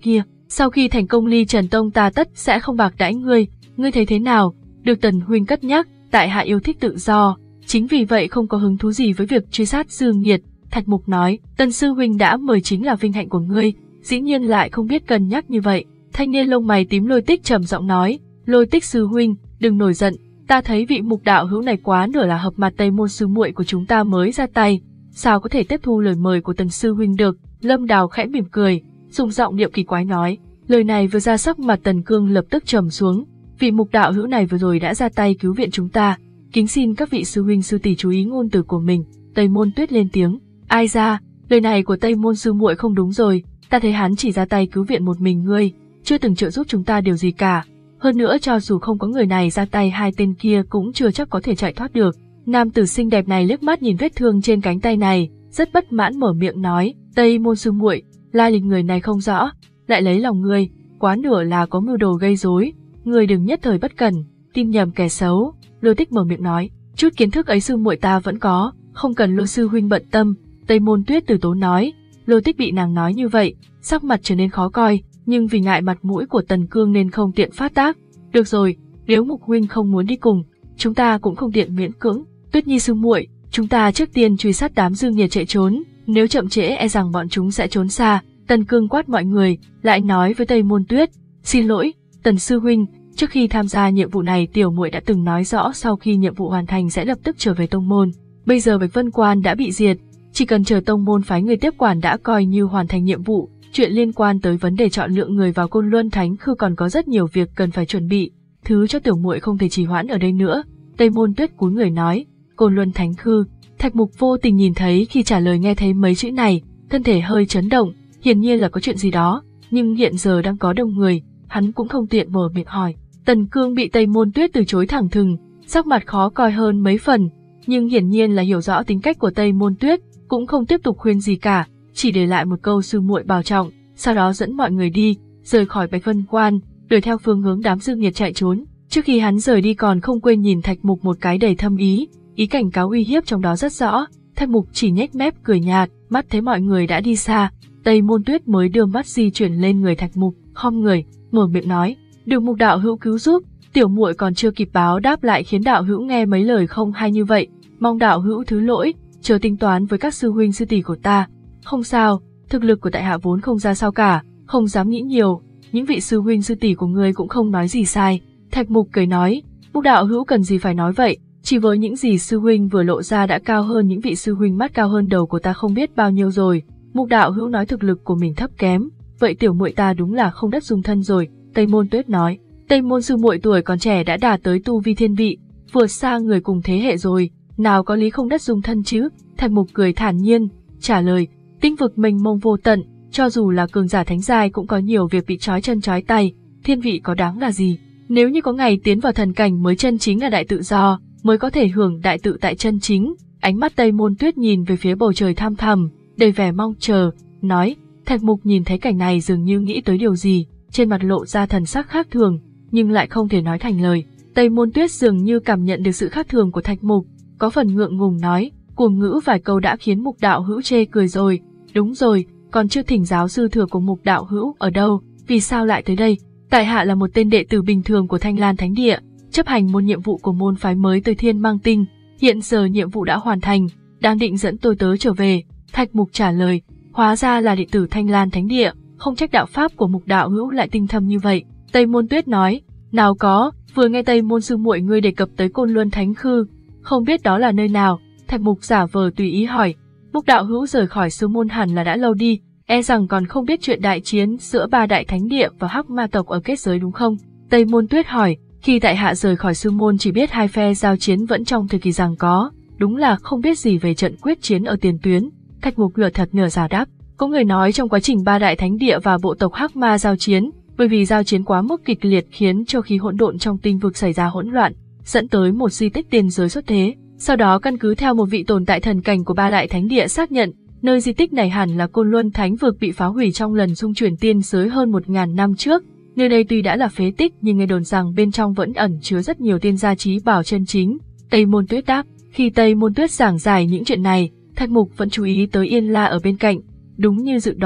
sau khi thành công ly Trần Tông ta tất sẽ không bạc đãi ngươi, ngươi thấy thế nào? Được Tần huynh cất nhắc, tại hạ yêu thích tự do, chính vì vậy không có hứng thú gì với việc truy sát Dương Nghiệt. Thạch Mục nói, Tần sư huynh đã mời chính là vinh hạnh của ngươi, dĩ nhiên lại không biết cân nhắc như vậy. Thanh niên lông mày tím Lôi Tích trầm giọng nói, Lôi Tích sư huynh, đừng nổi giận, ta thấy vị Mục đạo hữu này quá nửa là hợp mặt Tây môn sư muội của chúng ta mới ra tay, sao có thể tiếp thu lời mời của Tần sư huynh được? Lâm Đào khẽ mỉm cười, dùng giọng điệu kỳ quái nói, lời này vừa ra sắc mặt Tần Cương lập tức trầm xuống, vị Mục đạo hữu này vừa rồi đã ra tay cứu viện chúng ta, kính xin các vị sư huynh sư tỷ chú ý ngôn từ của mình. Tây Môn Tuyết lên tiếng, ai ra, lời này của Tây môn sư muội không đúng rồi, ta thấy hắn chỉ ra tay cứu viện một mình ngươi, chưa từng trợ giúp chúng ta điều gì cả. Hơn nữa cho dù không có người này ra tay, hai tên kia cũng chưa chắc có thể chạy thoát được. Nam tử xinh đẹp này liếc mắt nhìn vết thương trên cánh tay này, rất bất mãn mở miệng nói, Tây môn sư muội, lai lịch người này không rõ, lại lấy lòng ngươi, quá nửa là có mưu đồ gây rối, ngươi đừng nhất thời bất cẩn, tin nhầm kẻ xấu. Lôi Tích mở miệng nói, chút kiến thức ấy sư muội ta vẫn có, không cần Lôi sư huynh bận tâm. Tây Môn Tuyết từ tốn nói. Lôi Tích bị nàng nói như vậy, sắc mặt trở nên khó coi, nhưng vì ngại mặt mũi của Tần Cương nên không tiện phát tác. Được rồi, nếu Mục huynh không muốn đi cùng, chúng ta cũng không tiện miễn cưỡng. Tuyết Nhi sư muội, chúng ta trước tiên truy sát đám Dương Nghiệt chạy trốn, nếu chậm trễ e rằng bọn chúng sẽ trốn xa. Tần Cương quát mọi người, lại nói với Tây Môn Tuyết, xin lỗi, Tần sư huynh, trước khi tham gia nhiệm vụ này tiểu muội đã từng nói rõ sau khi nhiệm vụ hoàn thành sẽ lập tức trở về tông môn. Bây giờ Bạch Vân Quan đã bị diệt, chỉ cần chờ tông môn phái người tiếp quản đã coi như hoàn thành nhiệm vụ. Chuyện liên quan tới vấn đề chọn lựa người vào Côn Luân Thánh Khư còn có rất nhiều việc cần phải chuẩn bị, thứ cho tiểu muội không thể trì hoãn ở đây nữa. Tây Môn Tuyết cúi người nói, Côn Luân Thánh Khư. Thạch Mục vô tình nhìn thấy khi trả lời nghe thấy mấy chữ này, thân thể hơi chấn động, hiển nhiên là có chuyện gì đó, nhưng hiện giờ đang có đông người, hắn cũng không tiện mở miệng hỏi. Tần Cương bị Tây Môn Tuyết từ chối thẳng thừng, sắc mặt khó coi hơn mấy phần, nhưng hiển nhiên là hiểu rõ tính cách của Tây Môn Tuyết, cũng không tiếp tục khuyên gì cả, chỉ để lại một câu sư muội bảo trọng, sau đó dẫn mọi người đi, rời khỏi Bạch Vân Quan, đuổi theo phương hướng đám Dương Nghiệt chạy trốn. Trước khi hắn rời đi còn không quên nhìn Thạch Mục một cái đầy thâm ý, ý cảnh cáo uy hiếp trong đó rất rõ. Thạch Mục chỉ nhếch mép cười nhạt, mắt thấy mọi người đã đi xa, Tây Môn Tuyết mới đưa mắt di chuyển lên người Thạch Mục, khom người, mở miệng nói, được Mục đạo hữu cứu giúp, tiểu muội còn chưa kịp báo đáp lại khiến đạo hữu nghe mấy lời không hay như vậy, mong đạo hữu thứ lỗi, chờ tính toán với các sư huynh sư tỷ của ta. Không sao, thực lực của tại hạ vốn không ra sao cả, không dám nghĩ nhiều, những vị sư huynh sư tỷ của ngươi cũng không nói gì sai. Thạch Mục cười nói, Mục đạo hữu cần gì phải nói vậy, chỉ với những gì sư huynh vừa lộ ra đã cao hơn những vị sư huynh mắt cao hơn đầu của ta không biết bao nhiêu rồi. Mục đạo hữu nói thực lực của mình thấp kém, vậy tiểu muội ta đúng là không đất dung thân rồi. Tây Môn Tuyết nói, Tây Môn sư muội tuổi còn trẻ đã đạt tới tu vi thiên vị, vượt xa người cùng thế hệ rồi, nào có lý không đất dung thân chứ. Thạch Mục cười thản nhiên, trả lời, tinh vực mênh mông vô tận, cho dù là cường giả thánh giai cũng có nhiều việc bị trói chân trói tay, thiên vị có đáng là gì? Nếu như có ngày tiến vào thần cảnh mới chân chính là đại tự do, mới có thể hưởng đại tự tại chân chính. Ánh mắt Tây Môn Tuyết nhìn về phía bầu trời thăm thẳm, đầy vẻ mong chờ, nói. Thạch Mục nhìn thấy cảnh này dường như nghĩ tới điều gì, trên mặt lộ ra thần sắc khác thường, nhưng lại không thể nói thành lời. Tây Môn Tuyết dường như cảm nhận được sự khác thường của Thạch Mục, có phần ngượng ngùng nói, cuồng ngữ vài câu đã khiến Mục đạo hữu chê cười rồi. Đúng rồi, còn chưa thỉnh giáo sư thừa của Mục đạo hữu ở đâu, vì sao lại tới đây? Tại hạ là một tên đệ tử bình thường của Thanh Lan Thánh Địa, chấp hành một nhiệm vụ của môn phái mới tới Thiên Mang Tinh, hiện giờ nhiệm vụ đã hoàn thành, đang định dẫn tôi tớ trở về. Thạch Mục trả lời, hóa ra là đệ tử Thanh Lan Thánh Địa, không trách đạo pháp của Mục đạo hữu lại tinh thâm như vậy. Tây Môn Tuyết nói, nào có, vừa nghe Tây Môn sư muội ngươi đề cập tới Côn Luân Thánh Khư, không biết đó là nơi nào. Thạch Mục giả vờ tùy ý hỏi, Mục đạo hữu rời khỏi sư môn hẳn là đã lâu đi, e rằng còn không biết chuyện đại chiến giữa ba đại thánh địa và Hắc Ma tộc ở kết giới đúng không? Tây Môn Tuyết hỏi, khi tại hạ rời khỏi sư môn chỉ biết hai phe giao chiến vẫn trong thời kỳ giằng có, đúng là không biết gì về trận quyết chiến ở tiền tuyến. Thạch Mục nửa thật nửa giả đáp, có người nói trong quá trình ba đại thánh địa và bộ tộc Hắc Ma giao chiến, bởi vì giao chiến quá mức kịch liệt khiến cho khí hỗn độn trong tinh vực xảy ra hỗn loạn, dẫn tới một di tích tiên giới xuất thế. Sau đó căn cứ theo một vị tồn tại thần cảnh của ba đại thánh địa xác nhận, nơi di tích này hẳn là Côn Luân Thánh vực bị phá hủy trong lần xung chuyển tiên giới hơn một ngàn năm trước. Nơi đây tuy đã là phế tích nhưng nghe đồn rằng bên trong vẫn ẩn chứa rất nhiều tiên gia trí bảo chân chính. Tây Môn Tuyết đáp, khi Tây Môn Tuyết giảng giải những chuyện này, Thạch Mục vẫn chú ý tới Yên La ở bên cạnh. Đúng như dự đoán,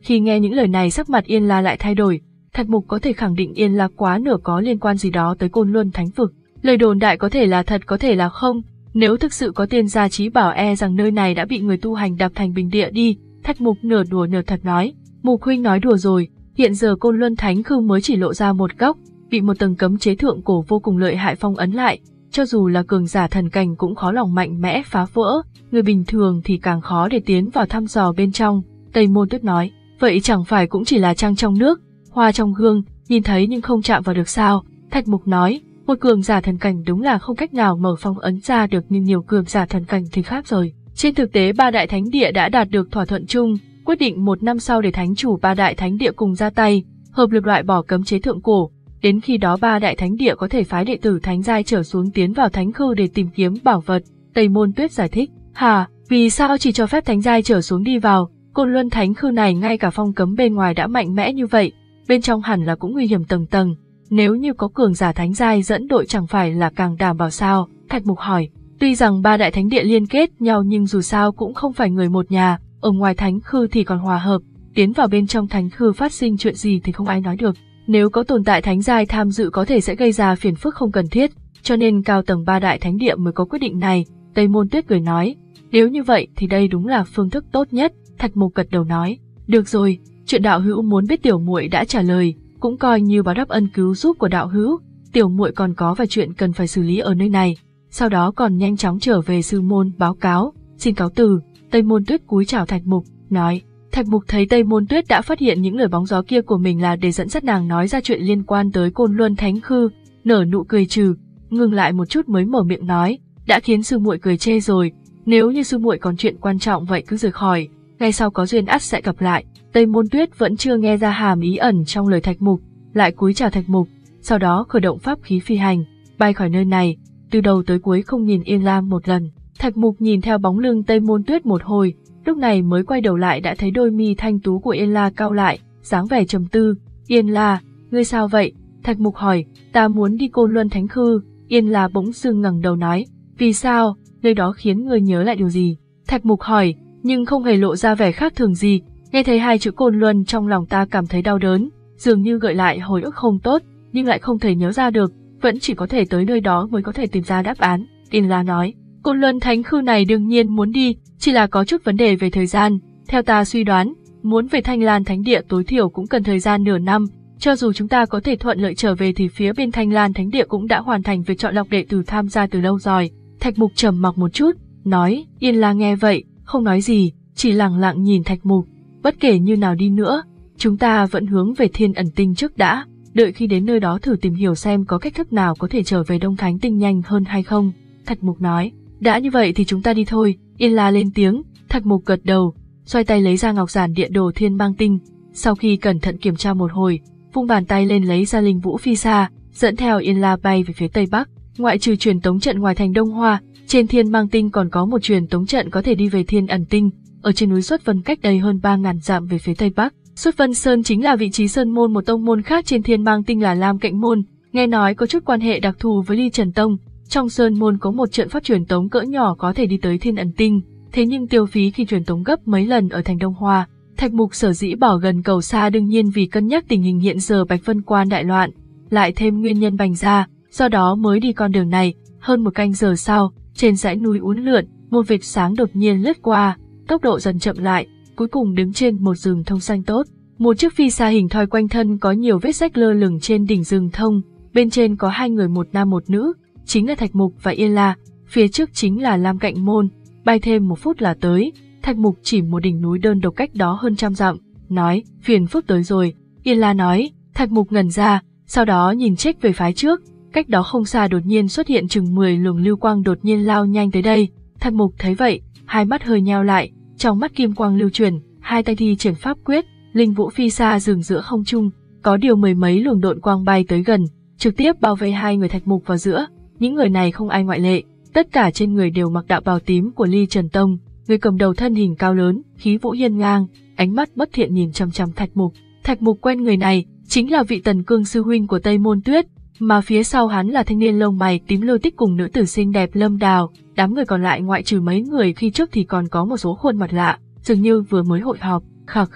Khi nghe những lời này sắc mặt Yên La lại thay đổi, Thạch Mục có thể khẳng định Yên La quá nửa có liên quan gì đó tới Côn Luân Thánh Vực. Lời đồn đại có thể là thật có thể là không, nếu thực sự có tiên gia trí bảo e rằng nơi này đã bị người tu hành đạp thành bình địa đi. Thạch Mục nửa đùa nửa thật nói, Mục huynh nói đùa rồi, hiện giờ Côn Luân Thánh Khư mới chỉ lộ ra một góc, bị một tầng cấm chế thượng cổ vô cùng lợi hại phong ấn lại, cho dù là cường giả thần cảnh cũng khó lòng mạnh mẽ phá vỡ, người bình thường thì càng khó để tiến vào thăm dò bên trong. Tây Môn Tuyết nói, vậy chẳng phải cũng chỉ là trăng trong nước, hoa trong gương, nhìn thấy nhưng không chạm vào được sao? Thạch Mục nói, một cường giả thần cảnh đúng là không cách nào mở phong ấn ra được, nhưng nhiều cường giả thần cảnh thì khác rồi. Trên thực tế ba đại thánh địa đã đạt được thỏa thuận chung, quyết định một năm sau để thánh chủ ba đại thánh địa cùng ra tay, hợp lực loại bỏ cấm chế thượng cổ. Đến khi đó ba đại thánh địa có thể phái đệ tử thánh giai trở xuống tiến vào thánh khư để tìm kiếm bảo vật. Tây Môn Tuyết giải thích, hà, vì sao chỉ cho phép thánh giai trở xuống đi vào? Côn Luân Thánh Khư này ngay cả phong cấm bên ngoài đã mạnh mẽ như vậy, bên trong hẳn là cũng nguy hiểm tầng tầng. Nếu như có cường giả thánh giai dẫn đội chẳng phải là càng đảm bảo sao? Thạch Mục hỏi. Tuy rằng ba đại thánh địa liên kết nhau nhưng dù sao cũng không phải người một nhà, ở ngoài thánh khư thì còn hòa hợp, tiến vào bên trong thánh khư phát sinh chuyện gì thì không ai nói được. Nếu có tồn tại thánh giai tham dự có thể sẽ gây ra phiền phức không cần thiết, cho nên cao tầng ba đại thánh địa mới có quyết định này. Tây Môn Tuyết cười nói, nếu như vậy thì đây đúng là phương thức tốt nhất. Thạch Mục gật đầu nói, được rồi, chuyện đạo hữu muốn biết tiểu muội đã trả lời, cũng coi như báo đáp ân cứu giúp của đạo hữu. Tiểu muội còn có vài chuyện cần phải xử lý ở nơi này, sau đó còn nhanh chóng trở về sư môn báo cáo, xin cáo từ. Tây Môn Tuyết cúi chào Thạch Mục, nói. Thạch Mục thấy Tây Môn Tuyết đã phát hiện những lời bóng gió kia của mình là để dẫn dắt nàng nói ra chuyện liên quan tới Côn Luân Thánh Khư, nở nụ cười trừ, ngừng lại một chút mới mở miệng nói, đã khiến sư muội cười chê rồi, nếu như sư muội còn chuyện quan trọng vậy cứ rời khỏi, ngay sau có duyên ắt sẽ gặp lại. Tây Môn Tuyết vẫn chưa nghe ra hàm ý ẩn trong lời Thạch Mục, lại cúi chào Thạch Mục, sau đó khởi động pháp khí phi hành, bay khỏi nơi này, từ đầu tới cuối không nhìn Yên La một lần. Thạch Mục nhìn theo bóng lưng Tây Môn Tuyết một hồi, lúc này mới quay đầu lại đã thấy đôi mi thanh tú của Yên La cau lại, dáng vẻ trầm tư. Yên La, ngươi sao vậy? Thạch Mục hỏi. Ta muốn đi Côn Luân Thánh Khư. Yên La bỗng dưng ngẩng đầu nói. Vì sao? Nơi đó khiến ngươi nhớ lại điều gì? Thạch Mục hỏi, nhưng không hề lộ ra vẻ khác thường gì. Nghe thấy hai chữ Côn Luân trong lòng ta cảm thấy đau đớn, dường như gợi lại hồi ức không tốt, nhưng lại không thể nhớ ra được, vẫn chỉ có thể tới nơi đó mới có thể tìm ra đáp án. Yên La nói, Côn Luân Thánh Khư này đương nhiên muốn đi, chỉ là có chút vấn đề về thời gian. Theo ta suy đoán, muốn về Thanh Lan Thánh Địa tối thiểu cũng cần thời gian nửa năm, cho dù chúng ta có thể thuận lợi trở về thì phía bên Thanh Lan Thánh Địa cũng đã hoàn thành việc chọn lọc đệ tử tham gia từ lâu rồi. Thạch Mục trầm mặc một chút, nói. Yên La nghe vậy, không nói gì, chỉ lặng lặng nhìn Thạch Mục. Bất kể như nào đi nữa, chúng ta vẫn hướng về Thiên Ẩn Tinh trước đã, đợi khi đến nơi đó thử tìm hiểu xem có cách thức nào có thể trở về Đông Thánh Tinh nhanh hơn hay không. Thạch Mục nói, đã như vậy thì chúng ta đi thôi. Yên La lên tiếng. Thạch Mục gật đầu, xoay tay lấy ra ngọc giản địa đồ Thiên Bang Tinh, sau khi cẩn thận kiểm tra một hồi, vung bàn tay lên lấy ra linh vũ phi xa, dẫn theo Yên La bay về phía tây bắc. Ngoại trừ truyền tống trận ngoài thành Đông Hoa, trên Thiên Bang Tinh còn có một truyền tống trận có thể đi về Thiên Ẩn Tinh, ở trên núi Xuất Vân cách đây hơn ba ngàn dặm về phía tây bắc. Xuất Vân Sơn chính là vị trí sơn môn một tông môn khác trên Thiên Bang Tinh là Lam Cạnh Môn, nghe nói có chút quan hệ đặc thù với Ly Trần Tông. Trong sơn môn có một trận pháp truyền tống cỡ nhỏ có thể đi tới Thiên Ẩn Tinh, thế nhưng tiêu phí khi truyền tống gấp mấy lần ở thành Đông Hoa. Thạch Mục sở dĩ bỏ gần cầu xa đương nhiên vì cân nhắc tình hình hiện giờ Bạch Vân Quan đại loạn, lại thêm nguyên nhân bành ra, do đó mới đi con đường này. Hơn một canh giờ sau, trên dãy núi uốn lượn, một vệt sáng đột nhiên lướt qua, tốc độ dần chậm lại, cuối cùng đứng trên một rừng thông xanh tốt. Một chiếc phi xa hình thoi quanh thân có nhiều vết rách lơ lửng trên đỉnh rừng thông, bên trên có hai người một nam một nữ, chính là Thạch Mục và Yên La, phía trước chính là Lam Cạnh Môn. Bay thêm một phút là tới. Thạch Mục chỉ một đỉnh núi đơn độc cách đó hơn trăm dặm, nói, phiền phức tới rồi. Yên La nói. Thạch Mục ngẩn ra, sau đó nhìn check về phái trước, cách đó không xa đột nhiên xuất hiện chừng mười luồng lưu quang đột nhiên lao nhanh tới đây. Thạch Mục thấy vậy, hai mắt hơi nheo lại, trong mắt kim quang lưu chuyển, hai tay thi triển pháp quyết, linh vũ phi xa dừng giữa không trung, có điều mười mấy luồng độn quang bay tới gần, trực tiếp bao vây hai người Thạch Mục vào giữa. Những người này không ai ngoại lệ, tất cả trên người đều mặc đạo bào tím của Ly Trần Tông. Người cầm đầu thân hình cao lớn, khí vũ hiên ngang, ánh mắt bất thiện nhìn chằm chằm Thạch Mục. Thạch Mục quen người này, chính là vị Tần Cương sư huynh của Tây Môn Tuyết, mà phía sau hắn là thanh niên lông mày tím Lôi Tích cùng nữ tử xinh đẹp Lâm Đào. Đám người còn lại ngoại trừ mấy người khi trước thì còn có một số khuôn mặt lạ, dường như vừa mới hội họp. Khặc khặc,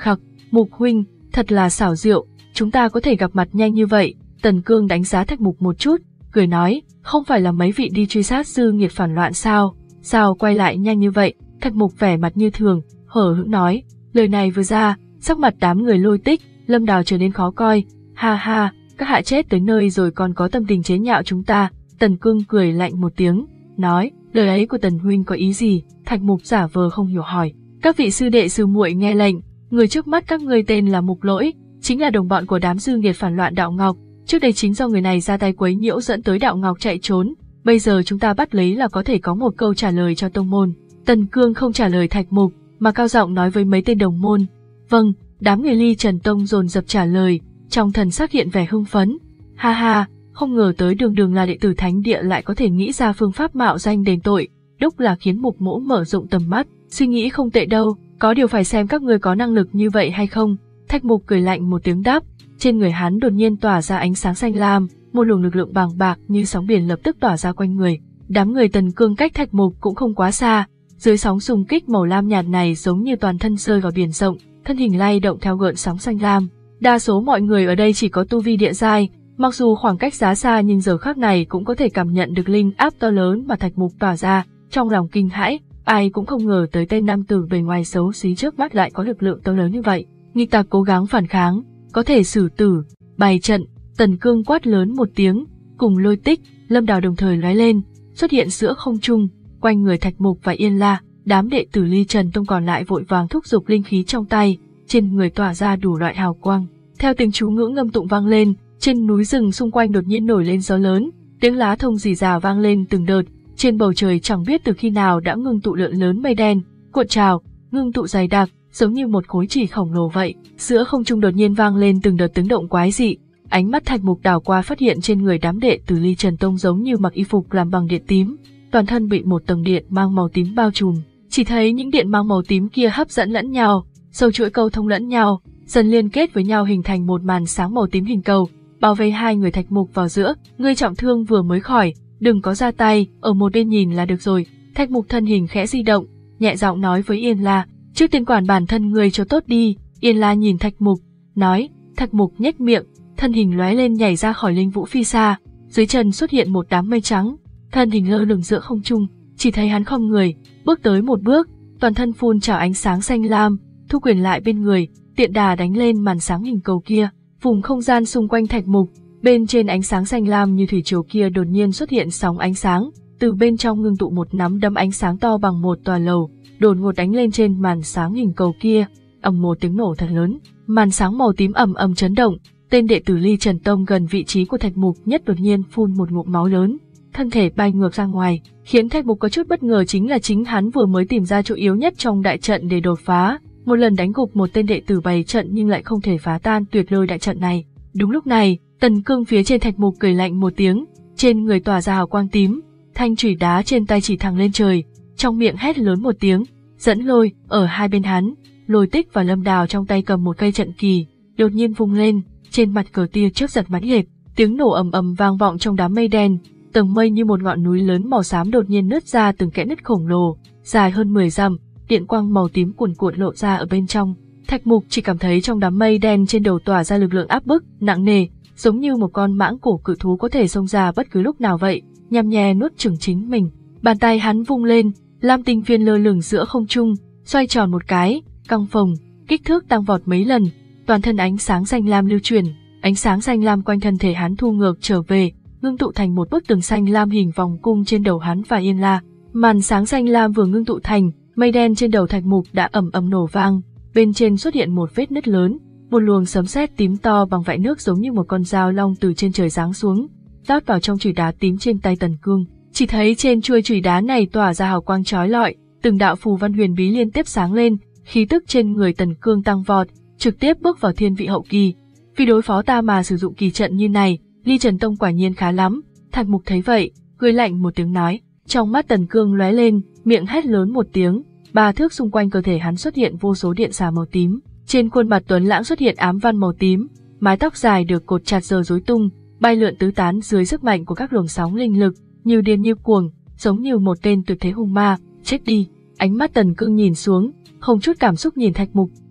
Mục huynh, thật là xảo diệu, chúng ta có thể gặp mặt nhanh như vậy. Tần Cương đánh giá Thạch Mục một chút, cười nói, không phải là mấy vị đi truy sát dư nghiệt phản loạn sao, sao quay lại nhanh như vậy? Thạch Mục vẻ mặt như thường, hờ hững nói, lời này vừa ra, sắc mặt đám người Lôi Tích, Lâm Đào trở nên khó coi, ha ha, các hạ chết tới nơi rồi còn có tâm tình chế nhạo chúng ta. Tần Cương cười lạnh một tiếng, nói, lời ấy của Tần huynh có ý gì? Thạch Mục giả vờ không hiểu hỏi, các vị sư đệ sư muội nghe lệnh, người trước mắt các ngươi tên là Mục Lỗi, chính là đồng bọn của đám dư nghiệt phản loạn Đạo Ngọc, trước đây chính do người này ra tay quấy nhiễu dẫn tới Đạo Ngọc chạy trốn, bây giờ chúng ta bắt lấy là có thể có một câu trả lời cho tông môn. Tần Cương không trả lời Thạch Mục, mà cao giọng nói với mấy tên đồng môn, vâng. Đám người Ly Trần Tông dồn dập trả lời, trong thần sắc hiện vẻ hưng phấn, ha ha, không ngờ tới đường đường là đệ tử thánh địa lại có thể nghĩ ra phương pháp mạo danh đền tội, đúc là khiến Mục Mỗ mở rộng tầm mắt, suy nghĩ không tệ đâu, có điều phải xem các ngươi có năng lực như vậy hay không. Thạch Mục cười lạnh một tiếng đáp, trên người hắn đột nhiên tỏa ra ánh sáng xanh lam, một luồng lực lượng bàng bạc như sóng biển lập tức tỏa ra quanh người. Đám người Tần Cương cách Thạch Mục cũng không quá xa, dưới sóng xung kích màu lam nhạt này giống như toàn thân rơi vào biển rộng, thân hình lay động theo gợn sóng xanh lam. Đa số mọi người ở đây chỉ có tu vi địa giai, mặc dù khoảng cách giá xa nhưng giờ khắc này cũng có thể cảm nhận được linh áp to lớn mà Thạch Mục tỏa ra, trong lòng kinh hãi, ai cũng không ngờ tới tên nam tử bề ngoài xấu xí trước mắt lại có lực lượng to lớn như vậy. Nghịch tặc cố gắng phản kháng, có thể xử tử, bày trận. Tần Cương quát lớn một tiếng, cùng Lôi Tích, Lâm Đào đồng thời lóe lên, xuất hiện giữa không trung, quanh người Thạch Mục và Yên La. Đám đệ tử Ly Trần Tông còn lại vội vàng thúc giục linh khí trong tay, trên người tỏa ra đủ loại hào quang. Theo tiếng chú ngữ ngâm tụng vang lên, trên núi rừng xung quanh đột nhiên nổi lên gió lớn, tiếng lá thông rì rào vang lên từng đợt, trên bầu trời chẳng biết từ khi nào đã ngưng tụ lượng lớn mây đen, cuộn trào, ngưng tụ dày đặc, giống như một khối chỉ khổng lồ vậy. Giữa không trung đột nhiên vang lên từng đợt tiếng động quái dị, ánh mắt Thạch Mục đảo qua phát hiện trên người đám đệ tử Ly Trần Tông giống như mặc y phục làm bằng điện tím, toàn thân bị một tầng điện mang màu tím bao trùm. Chỉ thấy những điện mang màu tím kia hấp dẫn lẫn nhau, sâu chuỗi câu thông lẫn nhau, dần liên kết với nhau hình thành một màn sáng màu tím hình cầu, bao vây hai người Thạch Mục vào giữa. Ngươi trọng thương vừa mới khỏi, đừng có ra tay, ở một bên nhìn là được rồi. Thạch Mục thân hình khẽ di động, nhẹ giọng nói với Yên La, trước tiên quản bản thân ngươi cho tốt đi. Yên La nhìn Thạch Mục, nói. Thạch Mục nhếch miệng, thân hình lóe lên nhảy ra khỏi linh vũ phi xa, dưới chân xuất hiện một đám mây trắng, thân hình lơ lửng giữa không trung. Chỉ thấy hắn khom người, bước tới một bước, toàn thân phun trào ánh sáng xanh lam, thu quyền lại bên người, tiện đà đánh lên màn sáng hình cầu kia. Vùng không gian xung quanh Thạch Mục, bên trên ánh sáng xanh lam như thủy triều kia đột nhiên xuất hiện sóng ánh sáng, từ bên trong ngưng tụ một nắm đấm ánh sáng to bằng một tòa lầu, đột ngột đánh lên trên màn sáng hình cầu kia, ầm một tiếng nổ thật lớn, màn sáng màu tím ầm ầm chấn động. Tên đệ tử Ly Trần Tông gần vị trí của Thạch Mục nhất đột nhiên phun một ngụm máu lớn, thân thể bay ngược ra ngoài, khiến Thạch Mục có chút bất ngờ chính là chính hắn vừa mới tìm ra chỗ yếu nhất trong đại trận để đột phá, một lần đánh gục một tên đệ tử bày trận nhưng lại không thể phá tan tuyệt lôi đại trận này. Đúng lúc này, Tần Cương phía trên Thạch Mục cười lạnh một tiếng, trên người tỏa ra hào quang tím, thanh chùy đá trên tay chỉ thẳng lên trời, trong miệng hét lớn một tiếng, dẫn lôi. Ở hai bên hắn, Lôi Tích và Lâm Đào trong tay cầm một cây trận kỳ, đột nhiên vung lên, trên mặt cờ tia chớp giật mãnh liệt, tiếng nổ ầm ầm vang vọng trong đám mây đen. Tầng mây như một ngọn núi lớn màu xám đột nhiên nứt ra từng kẽ nứt khổng lồ, dài hơn mười dặm, điện quang màu tím cuồn cuộn lộ ra ở bên trong. Thạch Mục chỉ cảm thấy trong đám mây đen trên đầu tỏa ra lực lượng áp bức, nặng nề, giống như một con mãng cổ cự thú có thể xông ra bất cứ lúc nào vậy, nhằm nhè nuốt chửng chính mình. Bàn tay hắn vung lên, lam tinh phiên lơ lửng giữa không trung, xoay tròn một cái, căng phồng, kích thước tăng vọt mấy lần, toàn thân ánh sáng xanh lam lưu chuyển, ánh sáng xanh lam quanh thân thể hắn thu ngược trở về, ngưng tụ thành một bức tường xanh lam hình vòng cung trên đầu hắn và Yên La. Màn sáng xanh lam vừa ngưng tụ thành, mây đen trên đầu Thạch Mục đã ầm ầm nổ vang, bên trên xuất hiện một vết nứt lớn, một luồng sấm sét tím to bằng vại nước giống như một con dao long từ trên trời giáng xuống, đát vào trong chùy đá tím trên tay Tần Cương. Chỉ thấy trên chuôi chùy đá này tỏa ra hào quang chói lọi, từng đạo phù văn huyền bí liên tiếp sáng lên, khí tức trên người Tần Cương tăng vọt, trực tiếp bước vào thiên vị hậu kỳ. Vì đối phó ta mà sử dụng kỳ trận như này, Ly Trần Tông quả nhiên khá lắm. Thạch Mục thấy vậy, cười lạnh một tiếng nói, trong mắt Tần Cương lóe lên, miệng hét lớn một tiếng, ba thước xung quanh cơ thể hắn xuất hiện vô số điện xà màu tím, trên khuôn mặt tuấn lãng xuất hiện ám văn màu tím, mái tóc dài được cột chặt giờ rối tung, bay lượn tứ tán dưới sức mạnh của các luồng sóng linh lực, như điên như cuồng, giống như một tên tuyệt thế hung ma. Chết đi! Ánh mắt Tần Cương nhìn xuống, không chút cảm xúc nhìn Thạch Mục,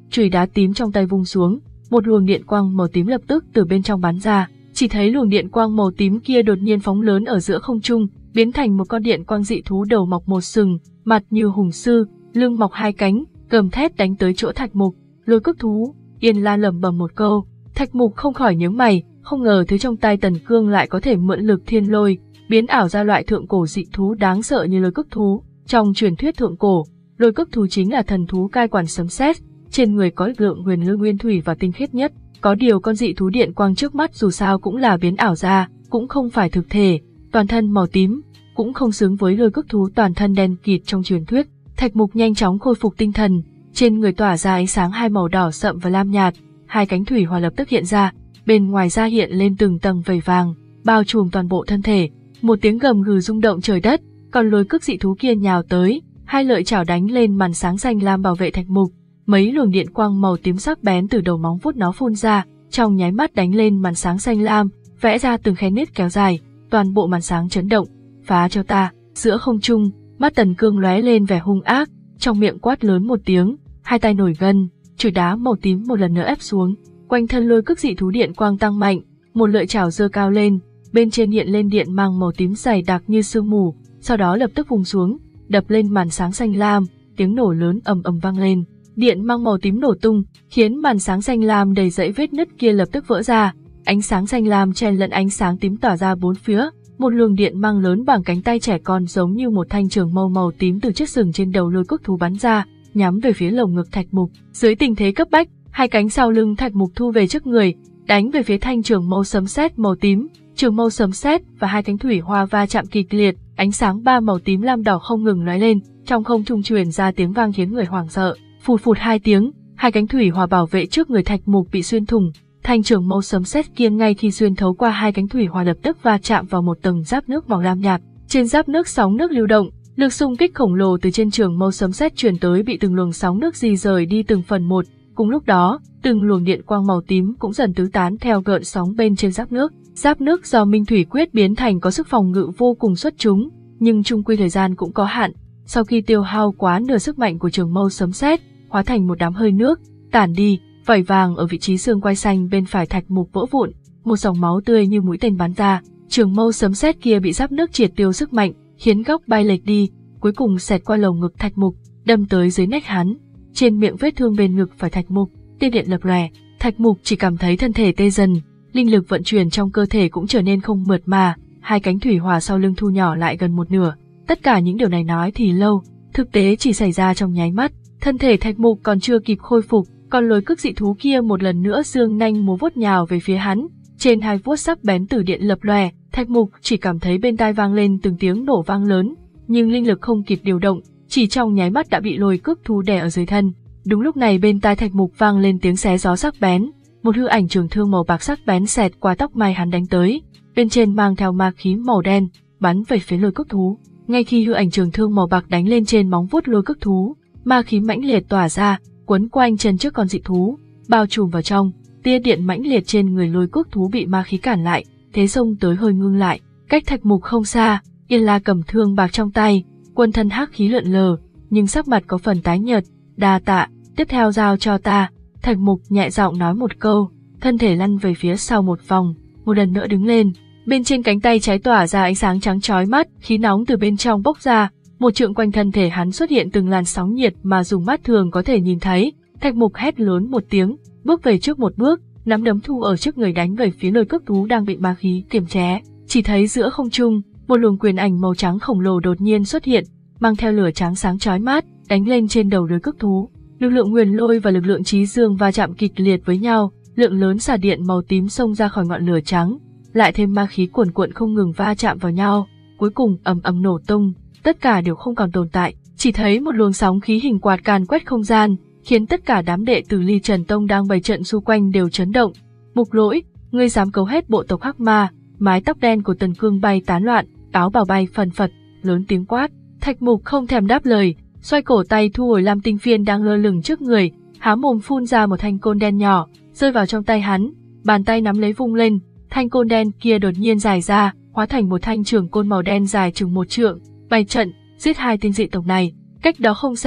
chùy đá tím trong tay vung xuống, một luồng điện quang màu tím lập tức từ bên trong bắn ra. Chỉ thấy luồng điện quang màu tím kia đột nhiên phóng lớn ở giữa không trung, biến thành một con điện quang dị thú đầu mọc một sừng, mặt như hùng sư, lưng mọc hai cánh, gầm thét đánh tới chỗ Thạch Mục. Lôi cước thú, Yên La lẩm bẩm một câu. Thạch Mục không khỏi nhướng mày, không ngờ thứ trong tay Tần Cương lại có thể mượn lực thiên lôi, biến ảo ra loại thượng cổ dị thú đáng sợ như lôi cước thú. Trong truyền thuyết thượng cổ, lôi cước thú chính là thần thú cai quản sấm sét, trên người có lực lượng huyền lư nguyên thủy và tinh khiết nhất. Có điều con dị thú điện quang trước mắt dù sao cũng là biến ảo ra, cũng không phải thực thể, toàn thân màu tím, cũng không xứng với lôi cước thú toàn thân đen kịt trong truyền thuyết. Thạch Mục nhanh chóng khôi phục tinh thần, trên người tỏa ra ánh sáng hai màu đỏ sậm và lam nhạt, hai cánh thủy hỏa lập tức hiện ra, bên ngoài da hiện lên từng tầng vảy vàng, bao trùm toàn bộ thân thể. Một tiếng gầm gừ rung động trời đất, còn lôi cước dị thú kia nhào tới, hai lợi chảo đánh lên màn sáng xanh lam bảo vệ Thạch Mục. Mấy luồng điện quang màu tím sắc bén từ đầu móng vuốt nó phun ra, trong nháy mắt đánh lên màn sáng xanh lam, vẽ ra từng khe nứt kéo dài, toàn bộ màn sáng chấn động. Phá cho ta! Giữa không trung, mắt Tần Cương lóe lên vẻ hung ác, trong miệng quát lớn một tiếng, hai tay nổi gân, chùy đá màu tím một lần nữa ép xuống. Quanh thân lôi cước dị thú điện quang tăng mạnh, một lợi chảo giơ cao lên, bên trên hiện lên điện mang màu tím dày đặc như sương mù, sau đó lập tức vùng xuống, đập lên màn sáng xanh lam, tiếng nổ lớn ầm ầm vang lên. Điện mang màu tím nổ tung, khiến màn sáng xanh lam đầy dãy vết nứt kia lập tức vỡ ra, ánh sáng xanh lam chen lẫn ánh sáng tím tỏa ra bốn phía, một luồng điện mang lớn bằng cánh tay trẻ con giống như một thanh trường mâu màu tím từ chiếc sừng trên đầu lôi cước thú bắn ra, nhắm về phía lồng ngực Thạch Mục. Dưới tình thế cấp bách, hai cánh sau lưng Thạch Mục thu về trước người, đánh về phía thanh trường mâu sấm sét màu tím. Trường mâu sấm sét và hai cánh thủy hoa va chạm kịch liệt, ánh sáng ba màu tím lam đỏ không ngừng lóe lên, trong không trung truyền ra tiếng vang khiến người hoảng sợ. Phụt phụt hai tiếng, hai cánh thủy hỏa bảo vệ trước người Thạch Mục bị xuyên thủng, thanh trường mâu sấm sét kia ngay khi xuyên thấu qua hai cánh thủy hỏa lập tức va chạm vào một tầng giáp nước màu lam nhạt. Trên giáp nước sóng nước lưu động, lực xung kích khổng lồ từ trên trường mâu sấm sét truyền tới bị từng luồng sóng nước di rời đi từng phần một. Cùng lúc đó, từng luồng điện quang màu tím cũng dần tứ tán theo gợn sóng bên trên giáp nước. Giáp nước do Minh Thủy Quyết biến thành có sức phòng ngự vô cùng xuất chúng, nhưng chung quy thời gian cũng có hạn. Sau khi tiêu hao quá nửa sức mạnh của trường mâu sấm sét, hóa thành một đám hơi nước, tản đi, vảy vàng ở vị trí xương quai xanh bên phải Thạch Mục vỡ vụn, một dòng máu tươi như mũi tên bắn ra. Trường mâu sấm sét kia bị giáp nước triệt tiêu sức mạnh, khiến góc bay lệch đi, cuối cùng xẹt qua lồng ngực Thạch Mục, đâm tới dưới nách hắn. Trên miệng vết thương bên ngực phải Thạch Mục, tiên điện lập lòe, Thạch Mục chỉ cảm thấy thân thể tê dần, linh lực vận chuyển trong cơ thể cũng trở nên không mượt mà, hai cánh thủy hỏa sau lưng thu nhỏ lại gần một nửa. Tất cả những điều này nói thì lâu, thực tế chỉ xảy ra trong nháy mắt. Thân thể Thạch Mục còn chưa kịp khôi phục, còn lôi cước dị thú kia một lần nữa giương nanh múa vuốt nhào về phía hắn. Trên hai vuốt sắc bén tử điện lập lòe, Thạch Mục chỉ cảm thấy bên tai vang lên từng tiếng nổ vang lớn, nhưng linh lực không kịp điều động, chỉ trong nháy mắt đã bị lôi cước thú đè ở dưới thân. Đúng lúc này bên tai Thạch Mục vang lên tiếng xé gió sắc bén, một hư ảnh trường thương màu bạc sắc bén xẹt qua tóc mai hắn đánh tới, bên trên mang theo ma khí màu đen, bắn về phía lôi cước thú. Ngay khi hư ảnh trường thương màu bạc đánh lên trên móng vuốt lôi cước thú, ma khí mãnh liệt tỏa ra, quấn quanh chân trước con dị thú, bao trùm vào trong. Tia điện mãnh liệt trên người lôi cước thú bị ma khí cản lại, thế xông tới hơi ngưng lại. Cách Thạch Mục không xa, Yên La cầm thương bạc trong tay, quân thân hắc khí lượn lờ, nhưng sắc mặt có phần tái nhợt. Đa tạ, tiếp theo giao cho ta. Thạch Mục nhẹ giọng nói một câu, thân thể lăn về phía sau một vòng, một lần nữa đứng lên. Bên trên cánh tay trái tỏa ra ánh sáng trắng chói mắt, khí nóng từ bên trong bốc ra, một trượng quanh thân thể hắn xuất hiện từng làn sóng nhiệt mà dùng mắt thường có thể nhìn thấy. Thạch Mục hét lớn một tiếng, bước về trước một bước, nắm đấm thu ở trước người đánh về phía lôi cước thú đang bị ma khí kiềm chế. Chỉ thấy giữa không trung, một luồng quyền ảnh màu trắng khổng lồ đột nhiên xuất hiện, mang theo lửa trắng sáng chói mắt, đánh lên trên đầu lôi cước thú. Lực lượng Nguyên Lôi và lực lượng Chí Dương va chạm kịch liệt với nhau, lượng lớn xả điện màu tím xông ra khỏi ngọn lửa trắng, lại thêm ma khí cuồn cuộn không ngừng va chạm vào nhau, cuối cùng ầm ầm nổ tung, tất cả đều không còn tồn tại, chỉ thấy một luồng sóng khí hình quạt càn quét không gian, khiến tất cả đám đệ tử Ly Trần Tông đang bày trận xung quanh đều chấn động. Mục Lỗi, ngươi dám cấu hết bộ tộc Hắc Ma? Mái tóc đen của Tần Cương bay tán loạn, áo bào bay phần phật, lớn tiếng quát. Thạch Mục không thèm đáp lời, xoay cổ tay thu hồi lam tinh phiên đang lơ lửng trước người, há mồm phun ra một thanh côn đen nhỏ, rơi vào trong tay hắn, bàn tay nắm lấy vung lên, thanh côn đen kia đột nhiên dài ra, hóa thành một thanh trường côn màu đen dài chừng một trượng, bày trận, giết hai tên dị tộc này. Cách đó không xa,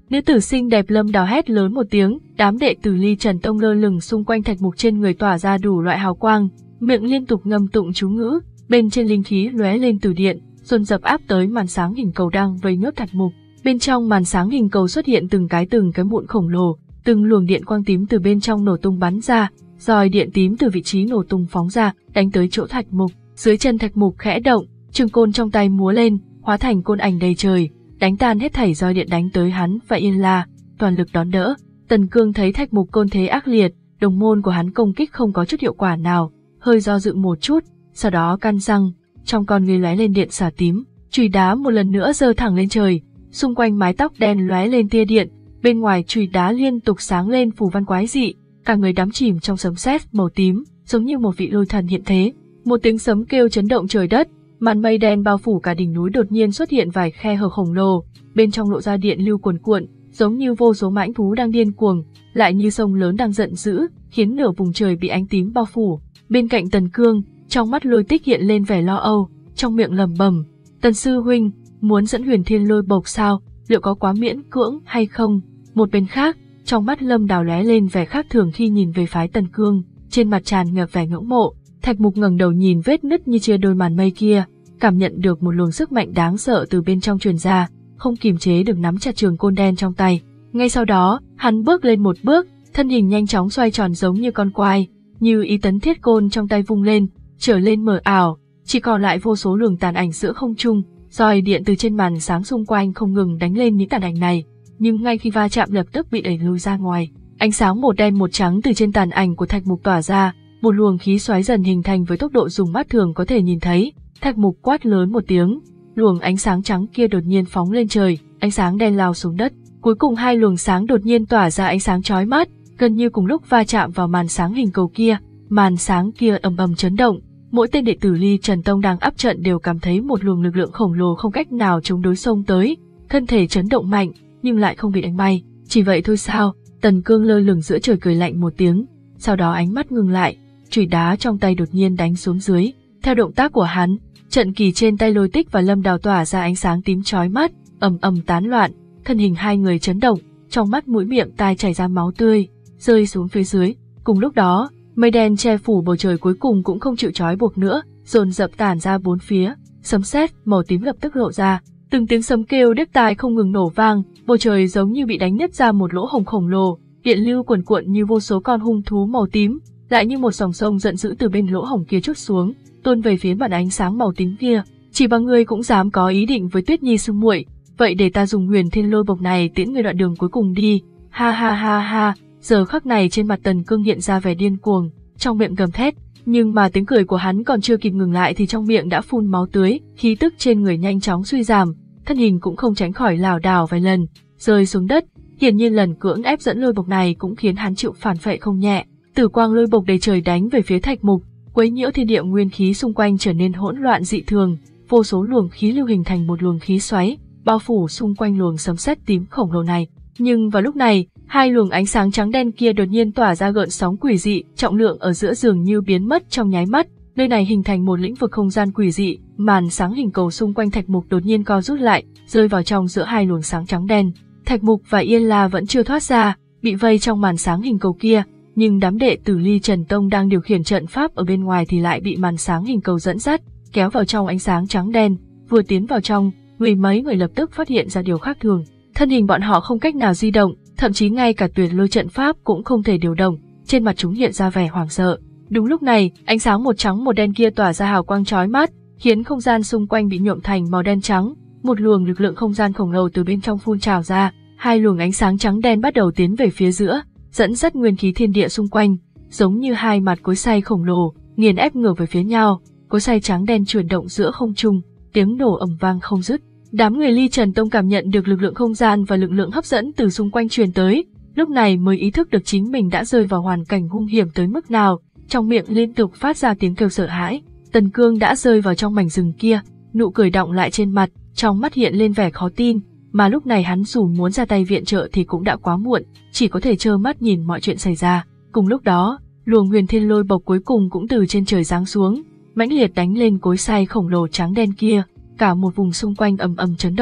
Nữ tử xinh đẹp Lâm Đào hét lớn một tiếng, đám đệ tử Ly Trần Tông lơ lửng xung quanh thạch mục trên người tỏa ra đủ loại hào quang, miệng liên tục ngâm tụng chú ngữ, bên trên linh khí lóe lên từ điện, dồn dập áp tới màn sáng hình cầu đang vây nhốt thạch mục. Bên trong màn sáng hình cầu xuất hiện từng cái từng cái mụn khổng lồ, từng luồng điện quang tím từ bên trong nổ tung bắn ra, roi điện tím từ vị trí nổ tung phóng ra, đánh tới chỗ thạch mục. Dưới chân thạch mục khẽ động, trường côn trong tay múa lên, hóa thành côn ảnh đầy trời, đánh tan hết thảy roi điện đánh tới hắn và Yên La, toàn lực đón đỡ. Tần Cương thấy thạch mục côn thế ác liệt, đồng môn của hắn công kích không có chút hiệu quả nào, hơi do dự một chút, sau đó căn răng, trong con ngươi lóe lên điện xả tím, chùy đá một lần nữa giơ thẳng lên trời, xung quanh mái tóc đen lóe lên tia điện, bên ngoài chùy đá liên tục sáng lên phù văn quái dị, cả người đắm chìm trong sấm sét màu tím, giống như một vị lôi thần hiện thế. Một tiếng sấm kêu chấn động trời đất, màn mây đen bao phủ cả đỉnh núi đột nhiên xuất hiện vài khe hở khổng lồ, bên trong lộ ra điện lưu cuồn cuộn, giống như vô số mãnh thú đang điên cuồng, lại như sông lớn đang giận dữ, khiến nửa vùng trời bị ánh tím bao phủ. Bên cạnh Tần Cương, trong mắt Lôi Tích hiện lên vẻ lo âu, trong miệng lẩm bẩm: "Tần sư huynh, muốn dẫn Huyền Thiên Lôi Bộc sao? Liệu có quá miễn cưỡng hay không?" Một bên khác, trong mắt Lâm Đào lóe lên vẻ khác thường khi nhìn về phái Tần Cương, trên mặt tràn ngập vẻ ngưỡng mộ. Thạch Mục ngẩng đầu nhìn vết nứt như chia đôi màn mây kia, cảm nhận được một luồng sức mạnh đáng sợ từ bên trong truyền ra, không kiềm chế được nắm chặt trường côn đen trong tay. Ngay sau đó, hắn bước lên một bước, thân hình nhanh chóng xoay tròn giống như con quay, như ý tấn thiết côn trong tay vung lên, trở lên mờ ảo, chỉ còn lại vô số luồng tàn ảnh giữa không trung, roi điện từ trên màn sáng xung quanh không ngừng đánh lên những tàn ảnh này, nhưng ngay khi va chạm lập tức bị đẩy lùi ra ngoài. Ánh sáng một đen một trắng từ trên tàn ảnh của Thạch Mục tỏa ra, một luồng khí xoáy dần hình thành với tốc độ dùng mắt thường có thể nhìn thấy. Thạch Mục quát lớn một tiếng, luồng ánh sáng trắng kia đột nhiên phóng lên trời, ánh sáng đen lao xuống đất. Cuối cùng hai luồng sáng đột nhiên tỏa ra ánh sáng chói mắt, gần như cùng lúc va chạm vào màn sáng hình cầu kia. Màn sáng kia ầm ầm chấn động, mỗi tên đệ tử Ly Trần Tông đang áp trận đều cảm thấy một luồng lực lượng khổng lồ không cách nào chống đối xông tới, thân thể chấn động mạnh, nhưng lại không bị đánh bay. Chỉ vậy thôi sao? Tần Cương lơ lửng giữa trời cười lạnh một tiếng, sau đó ánh mắt ngừng lại, chùy đá trong tay đột nhiên đánh xuống dưới. Theo động tác của hắn, trận kỳ trên tay Lôi Tích và Lâm Đào tỏa ra ánh sáng tím chói mắt, ầm ầm tán loạn, thân hình hai người chấn động, trong mắt mũi miệng tai chảy ra máu tươi, rơi xuống phía dưới. Cùng lúc đó, mây đen che phủ bầu trời cuối cùng cũng không chịu trói buộc nữa, dồn dập tản ra bốn phía, sấm sét màu tím lập tức lộ ra, từng tiếng sấm kêu điếc tai không ngừng nổ vang, bầu trời giống như bị đánh nứt ra một lỗ hổng khổng lồ, điện lưu cuồn cuộn như vô số con hung thú màu tím, lại như một dòng sông giận dữ từ bên lỗ hổng kia trút xuống, tuôn về phía màn ánh sáng màu tím kia. Chỉ bằng ngươi cũng dám có ý định với Tuyết Nhi sư muội, vậy để ta dùng Huyền Thiên Lôi Bộc này tiễn ngươi đoạn đường cuối cùng đi. Ha ha ha ha. Giờ khắc này trên mặt Tần Cương hiện ra vẻ điên cuồng, trong miệng gầm thét, nhưng mà tiếng cười của hắn còn chưa kịp ngừng lại thì trong miệng đã phun máu tươi, khí tức trên người nhanh chóng suy giảm, thân hình cũng không tránh khỏi lảo đảo vài lần, rơi xuống đất. Hiển nhiên lần cưỡng ép dẫn lôi bộc này cũng khiến hắn chịu phản phệ không nhẹ. Tử quang lôi bộc đầy trời đánh về phía Thạch Mục, quấy nhiễu thiên địa nguyên khí xung quanh trở nên hỗn loạn dị thường, vô số luồng khí lưu hình thành một luồng khí xoáy, bao phủ xung quanh luồng sấm sét tím khổng lồ này. Nhưng vào lúc này, hai luồng ánh sáng trắng đen kia đột nhiên tỏa ra gợn sóng quỷ dị, trọng lượng ở giữa dường như biến mất trong nháy mắt, nơi này hình thành một lĩnh vực không gian quỷ dị, màn sáng hình cầu xung quanh Thạch Mục đột nhiên co rút lại, rơi vào trong giữa hai luồng sáng trắng đen. Thạch Mục và Yên La vẫn chưa thoát ra, bị vây trong màn sáng hình cầu kia, nhưng đám đệ tử Ly Trần Tông đang điều khiển trận pháp ở bên ngoài thì lại bị màn sáng hình cầu dẫn dắt, kéo vào trong ánh sáng trắng đen. Vừa tiến vào trong, mười mấy người lập tức phát hiện ra điều khác thường, thân hình bọn họ không cách nào di động, thậm chí ngay cả tuyệt lôi trận pháp cũng không thể điều động, trên mặt chúng hiện ra vẻ hoảng sợ. Đúng lúc này, ánh sáng một trắng một đen kia tỏa ra hào quang chói mắt, khiến không gian xung quanh bị nhuộm thành màu đen trắng, một luồng lực lượng không gian khổng lồ từ bên trong phun trào ra, hai luồng ánh sáng trắng đen bắt đầu tiến về phía giữa, dẫn dắt nguyên khí thiên địa xung quanh, giống như hai mặt cối xay khổng lồ, nghiền ép ngược về phía nhau, cối xay trắng đen chuyển động giữa không trung, tiếng nổ ầm vang không dứt. Đám người Ly Trần Tông cảm nhận được lực lượng không gian và lực lượng hấp dẫn từ xung quanh truyền tới, lúc này mới ý thức được chính mình đã rơi vào hoàn cảnh hung hiểm tới mức nào, trong miệng liên tục phát ra tiếng kêu sợ hãi. Tần Cương đã rơi vào trong mảnh rừng kia, nụ cười đọng lại trên mặt, trong mắt hiện lên vẻ khó tin, mà lúc này hắn dù muốn ra tay viện trợ thì cũng đã quá muộn, chỉ có thể trơ mắt nhìn mọi chuyện xảy ra. Cùng lúc đó, luồng Huyền Thiên Lôi Bộc cuối cùng cũng từ trên trời giáng xuống, mãnh liệt đánh lên cối xay khổng lồ trắng đen kia. Cả một vùng xung quanh ầm ầm chấn động,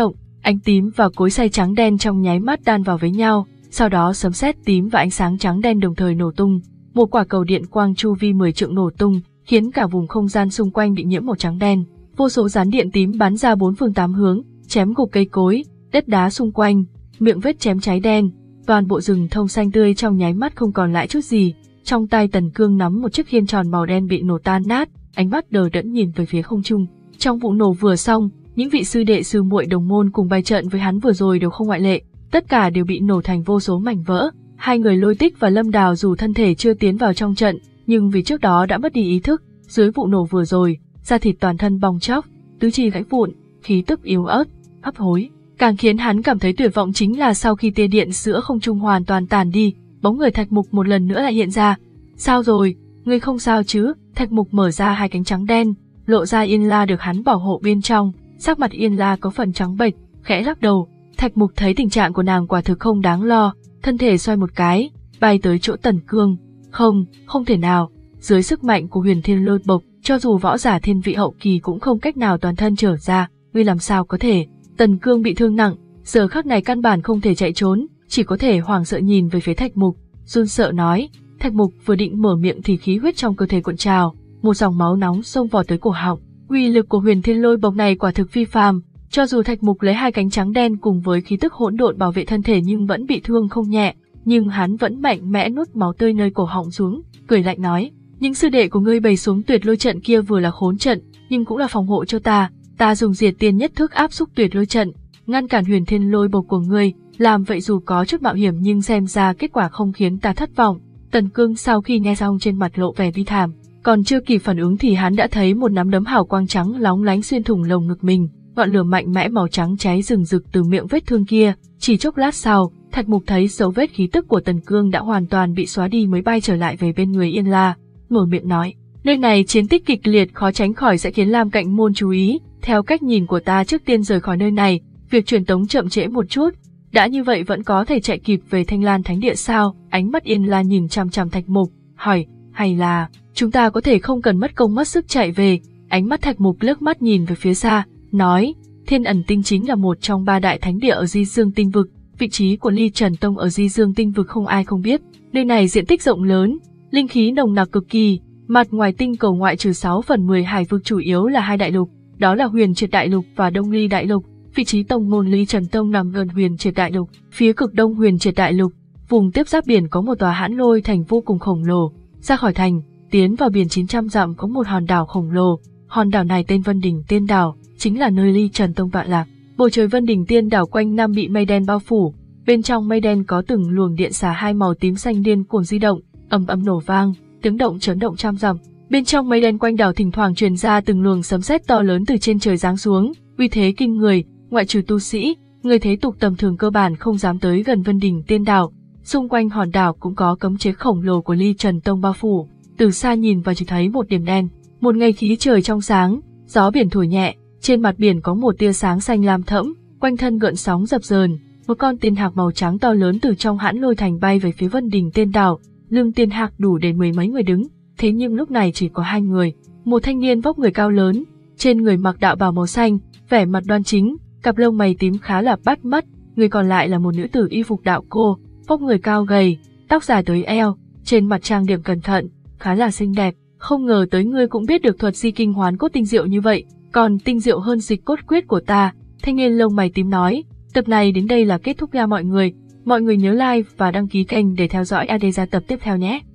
Ánh tím và cối xay trắng đen trong nháy mắt đan vào với nhau, sau đó sấm sét tím và ánh sáng trắng đen đồng thời nổ tung. Một quả cầu điện quang chu vi mười trượng nổ tung, khiến cả vùng không gian xung quanh bị nhiễm màu trắng đen. Vô số gián điện tím bắn ra bốn phương tám hướng, chém gục cây cối, đất đá xung quanh, miệng vết chém cháy đen. Toàn bộ rừng thông xanh tươi trong nháy mắt không còn lại chút gì. Trong tay Tần Cương nắm một chiếc khiên tròn màu đen bị nổ tan nát, ánh mắt đờ đẫn nhìn về phía không trung. Trong vụ nổ vừa xong, những vị sư đệ sư muội đồng môn cùng bày trận với hắn vừa rồi đều không ngoại lệ, tất cả đều bị nổ thành vô số mảnh vỡ. Hai người Lôi Tích và Lâm Đào dù thân thể chưa tiến vào trong trận, nhưng vì trước đó đã mất đi ý thức, dưới vụ nổ vừa rồi, da thịt toàn thân bong chóc, tứ chi gãy vụn, khí tức yếu ớt, hấp hối. Càng khiến hắn cảm thấy tuyệt vọng chính là sau khi tia điện giữa không trung hoàn toàn tàn đi, bóng người Thạch Mục một lần nữa lại hiện ra. Sao rồi, ngươi không sao chứ? Thạch Mục mở ra hai cánh trắng đen, lộ ra Yên La được hắn bảo hộ bên trong, sắc mặt Yên La có phần trắng bệch, khẽ lắc đầu. Thạch Mục thấy tình trạng của nàng quả thực không đáng lo, thân thể xoay một cái, bay tới chỗ Tần Cương. Không, không thể nào, dưới sức mạnh của Huyền Thiên Lôi Bộc, cho dù võ giả thiên vị hậu kỳ cũng không cách nào toàn thân trở ra, ngươi làm sao có thể? Tần Cương bị thương nặng, giờ khắc này căn bản không thể chạy trốn, chỉ có thể hoảng sợ nhìn về phía Thạch Mục, run sợ nói. Thạch Mục vừa định mở miệng thì khí huyết trong cơ thể cuộn trào, một dòng máu nóng xông vào tới cổ họng. Uy lực của Huyền Thiên Lôi Bộc này quả thực phi phàm, cho dù Thạch Mục lấy hai cánh trắng đen cùng với khí tức hỗn độn bảo vệ thân thể nhưng vẫn bị thương không nhẹ, nhưng hắn vẫn mạnh mẽ nuốt máu tươi nơi cổ họng xuống, cười lạnh nói: "Những sư đệ của ngươi bày xuống Tuyệt Lôi trận kia vừa là khốn trận, nhưng cũng là phòng hộ cho ta, ta dùng Diệt Tiên Nhất Thức áp xúc Tuyệt Lôi trận, ngăn cản Huyền Thiên Lôi Bộc của ngươi, làm vậy dù có chút mạo hiểm nhưng xem ra kết quả không khiến ta thất vọng." Tần Cương sau khi nghe xong trên mặt lộ vẻ bi thảm, còn chưa kịp phản ứng thì hắn đã thấy một nắm đấm hào quang trắng lóng lánh xuyên thủng lồng ngực mình, ngọn lửa mạnh mẽ màu trắng cháy rừng rực từ miệng vết thương kia. Chỉ chốc lát sau, Thạch Mục thấy dấu vết khí tức của Tần Cương đã hoàn toàn bị xóa đi mới bay trở lại về bên người Yên La, mở miệng nói: "Nơi này chiến tích kịch liệt khó tránh khỏi sẽ khiến Lam Cạnh Môn chú ý, theo cách nhìn của ta trước tiên rời khỏi nơi này, việc truyền tống chậm trễ một chút, đã như vậy vẫn có thể chạy kịp về Thanh Lan Thánh Địa sao?" Ánh mắt Yên La nhìn chằm chằm Thạch Mục, hỏi: "Hay là chúng ta có thể không cần mất công mất sức chạy về?" Ánh mắt Thạch Mục liếc mắt nhìn về phía xa, nói: "Thiên Ẩn Tinh chính là một trong ba đại thánh địa ở Di Dương Tinh Vực, vị trí của Ly Trần Tông ở Di Dương Tinh Vực không ai không biết. Nơi này diện tích rộng lớn, linh khí nồng nặc cực kỳ, mặt ngoài tinh cầu ngoại trừ sáu phần mười hải vực chủ yếu là hai đại lục, đó là Huyền Triệt Đại Lục và Đông Ly Đại Lục. Vị trí tông môn Ly Trần Tông nằm gần Huyền Triệt Đại Lục, phía cực đông Huyền Triệt Đại Lục, vùng tiếp giáp biển có một tòa Hãn Lôi thành vô cùng khổng lồ. Ra khỏi thành, tiến vào biển chín trăm dặm có một hòn đảo khổng lồ, hòn đảo này tên Vân Đỉnh Tiên Đảo, chính là nơi Ly Trần Tông tọa lạc. Bầu trời Vân Đỉnh Tiên Đảo quanh năm bị mây đen bao phủ, bên trong mây đen có từng luồng điện xả hai màu tím xanh điên cuồng di động, ầm ầm nổ vang, tiếng động chấn động trăm dặm. Bên trong mây đen quanh đảo thỉnh thoảng truyền ra từng luồng sấm sét to lớn từ trên trời giáng xuống, uy thế kinh người, ngoại trừ tu sĩ, người thế tục tầm thường cơ bản không dám tới gần Vân Đỉnh Tiên Đảo. Xung quanh hòn đảo cũng có cấm chế khổng lồ của Ly Trần Tông bao phủ, từ xa nhìn vào chỉ thấy một điểm đen. Một ngày khí trời trong sáng, gió biển thổi nhẹ, trên mặt biển có một tia sáng xanh lam thẫm, quanh thân gợn sóng dập dờn. Một con tiên hạc màu trắng to lớn từ trong Hãn Lôi thành bay về phía Vân Đỉnh Tiên Đảo, lưng tiên hạc đủ để mười mấy người đứng, thế nhưng lúc này chỉ có hai người. Một thanh niên vóc người cao lớn, trên người mặc đạo bào màu xanh, vẻ mặt đoan chính, cặp lông mày tím khá là bắt mắt. Người còn lại là một nữ tử y phục đạo cô, vóc người cao gầy, tóc dài tới eo, trên mặt trang điểm cẩn thận, khá là xinh đẹp. Không ngờ tới ngươi cũng biết được thuật di kinh hoán cốt tinh diệu như vậy, còn tinh diệu hơn dịch cốt quyết của ta. Thanh niên lông mày tím nói. Tập này đến đây là kết thúc nha mọi người. Mọi người nhớ like và đăng ký kênh để theo dõi a đê gia tập tiếp theo nhé.